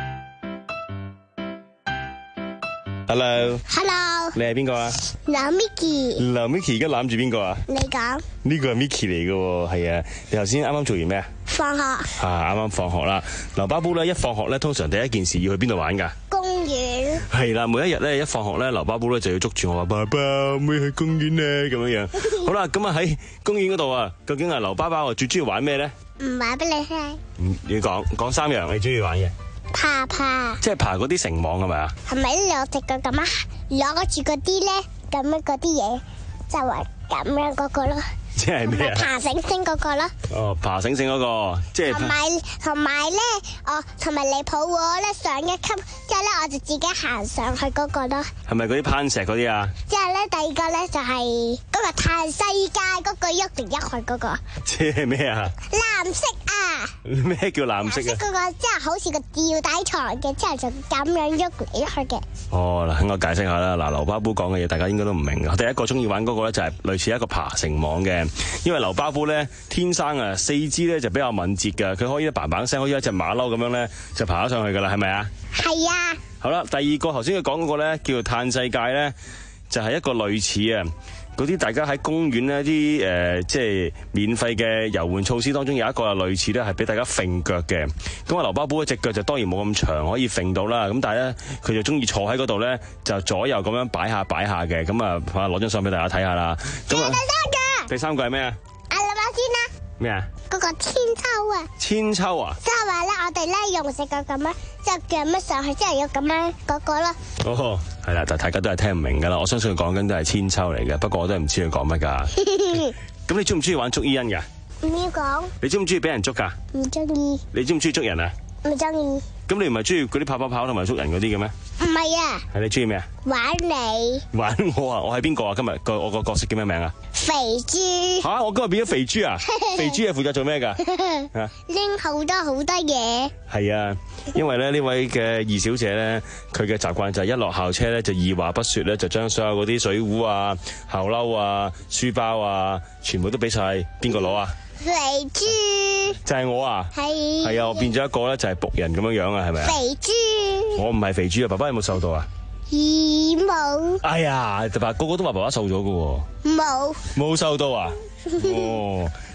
Hello。 Hello。 你係邊個啊？ 劉 Micky。 劉 Micky 而家攬住邊個啊？ 你講。 呢個係 Micky 嚟嘅喎，係啊。你頭先啱啱做完咩啊？ 放學。 啊，啱啱放學啦。劉巴布咧一放學咧，通常第一件事要去邊度玩㗎？ 公園。 係啦，每一日咧一放學咧，劉巴布咧就要捉住我話：爸爸，可唔可以去公園咧？咁樣樣。好啦，咁啊喺公園嗰度啊，究竟啊劉巴巴最中意玩咩咧？ 唔話俾你聽。 嗯，要講講三樣你中意玩嘅。 爬爬。 即係爬嗰啲繩網係咪啊？ 係咪兩隻腳咁啊？攞住嗰啲咧，咁樣嗰啲嘢，就係咁樣嗰個咯。 即係咩啊？ 爬繩繩嗰個咯。 哦，爬繩繩嗰個，即係。同埋同埋咧，哦，同埋你抱我咧上一級，之後咧我就自己行上去嗰個咯。 係咪嗰啲攀石嗰啲啊？ 之後咧第二個咧就係嗰個嘆世界嗰個喐嚟喐去嗰個。 即係咩啊？ 藍色啊！ 咩叫藍色啊？ 藍色嗰個即係好似個吊帶床嘅，之後就咁樣喐嚟喐去嘅。 哦，嗱，等我解釋下啦。嗱，劉巴布講嘅嘢，大家應該都唔明嘅。第一個中意玩嗰個咧就係類似一個爬繩網嘅。因為劉巴布咧天生啊四肢咧就比較敏捷噶，佢可以一嘭嘭聲，可以一隻馬騮咁樣咧就爬咗上去噶啦，係咪啊？ 係啊。 好啦，第二個頭先佢講嗰個咧叫做嘆世界咧，就係一個類似啊嗰啲大家喺公園呢啲誒即係免費嘅遊玩措施當中有一個係類似咧係俾大家揈腳嘅。咁啊劉巴布一隻腳就當然冇咁長可以揈到啦，咁但係咧佢就中意坐喺嗰度咧就左右咁樣擺下擺下嘅。咁啊攞張相俾大家睇下啦。咁啊。第三個係咩啊？ 阿諗下先啦。 咩啊？ 嗰個千秋啊。 千秋啊？ 即係話咧，我哋咧用隻腳咁樣，之後腳乜上去，之後要咁樣嗰個咯。 哦，係啦，但大家都係聽唔明噶啦。我相信佢講緊都係千秋嚟嘅，不過我都係唔知佢講乜噶。咁你中唔中意玩捉伊人噶？ 唔要講。 你中唔中意俾人捉噶？ 唔中意。 你中唔中意捉人啊？ 唔中意。 咁你唔係中意嗰啲跑跑跑同埋捉人嗰啲嘅咩？ 唔係啊。 係你中意咩啊？ 玩你。 玩我啊！我係邊個啊？今日個我個角色叫咩名啊？ 肥豬。 吓！我今日變咗肥豬啊！肥豬係負責做咩噶？ 拎好多好多嘢。 係啊，因為咧呢位嘅二小姐咧，佢嘅習慣就係一落校車咧就二話不說咧就將所有嗰啲水壺啊、校褸啊、書包啊，全部都俾晒邊個攞啊？ 肥豬。 就係我啊。係。係啊，我變咗一個咧就係僕人咁樣樣啊，係咪啊？ 肥豬。我唔係肥豬啊，爸爸有冇瘦到啊？ 冇。 哎呀，爸爸個個都話爸爸瘦咗噶喎。 冇。 冇瘦到啊？哦，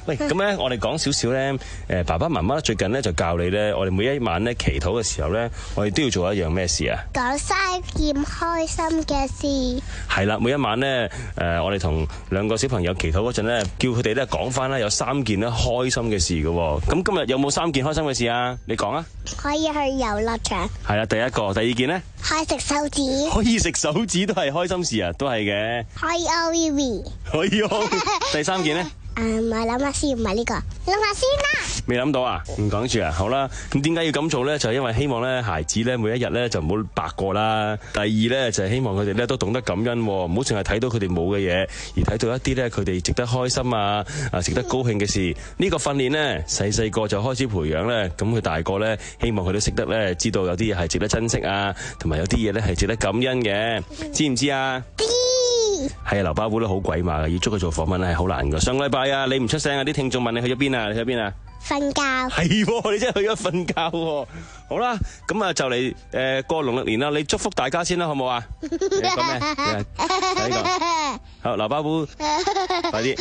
喂，咁咧我哋講少少咧，誒爸爸媽媽最近咧就教你咧，我哋每一晚咧祈禱嘅時候咧，我哋都要做一樣咩事啊？ 講三件開心嘅事。 係啦，每一晚咧，誒我哋同兩個小朋友祈禱嗰陣咧，叫佢哋咧講翻咧有三件咧開心嘅事嘅喎。咁今日有冇三件開心嘅事啊？你講啊！ 可以去遊樂場。 係啦，第一個，第二件咧？ 可以食手指。 可以食手指都係開心事啊，都係嘅。 可以 O V V。 可以 O。第三件咧？ 誒，唔係諗下先，唔係呢個，諗下先啦。 未諗到啊？唔講住啊？好啦，咁點解要咁做咧？就係因為希望咧，孩子咧每一日咧就唔好白過啦。第二咧就係希望佢哋咧都懂得感恩，唔好淨係睇到佢哋冇嘅嘢，而睇到一啲咧佢哋值得開心啊、啊值得高興嘅事。呢個訓練咧細細個就開始培養咧，咁佢大個咧希望佢都識得咧知道有啲嘢係值得珍惜啊，同埋有啲嘢咧係值得感恩嘅，知唔知啊？係啊，劉巴布都好鬼馬嘅，要捉佢做訪問咧係好難噶。上個禮拜啊，你唔出聲啊，啲聽眾問你去咗邊啊？你去咗邊啊？ 瞓覺。係， 你真係去咗瞓覺。好啦，咁啊就嚟誒過農曆年啦，你祝福大家先啦，好唔好啊？你講咩？睇呢個。好，劉巴布，快啲。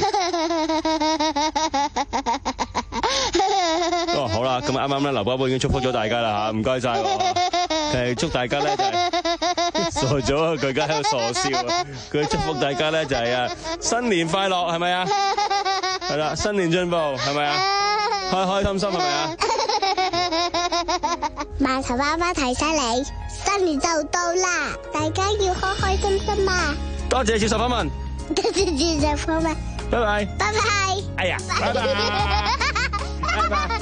哦，好啦，咁啊啱啱咧，劉巴布已經祝福咗大家啦吓，唔該晒。誒，祝大家咧就係傻咗啊！佢而家喺度傻笑啊！佢祝福大家咧就係啊新年快樂，係咪啊？係啦，新年進步，係咪啊？開開心心，係咪啊？ 饅頭媽媽提醒你，新年就到啦，大家要開開心心啊！ 多謝接受訪問， 多謝接受訪問， 拜拜， 拜拜。 哎呀，拜拜，拜拜。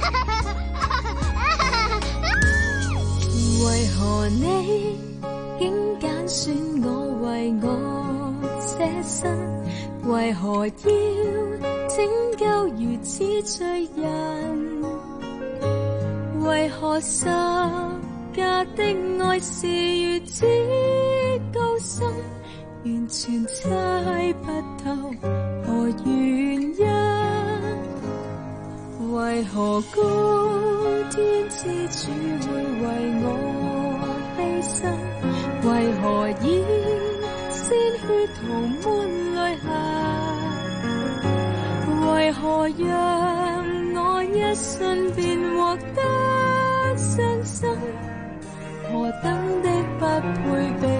為何你竟揀選我為我捨身？為何要拯救如此罪人？為何十架的愛是如此高深？完全猜不透何原因？為何高天之主會為我犧牲？為何以鮮血塗滿淚痕？為何讓我一瞬便獲得傷心？何等的不配被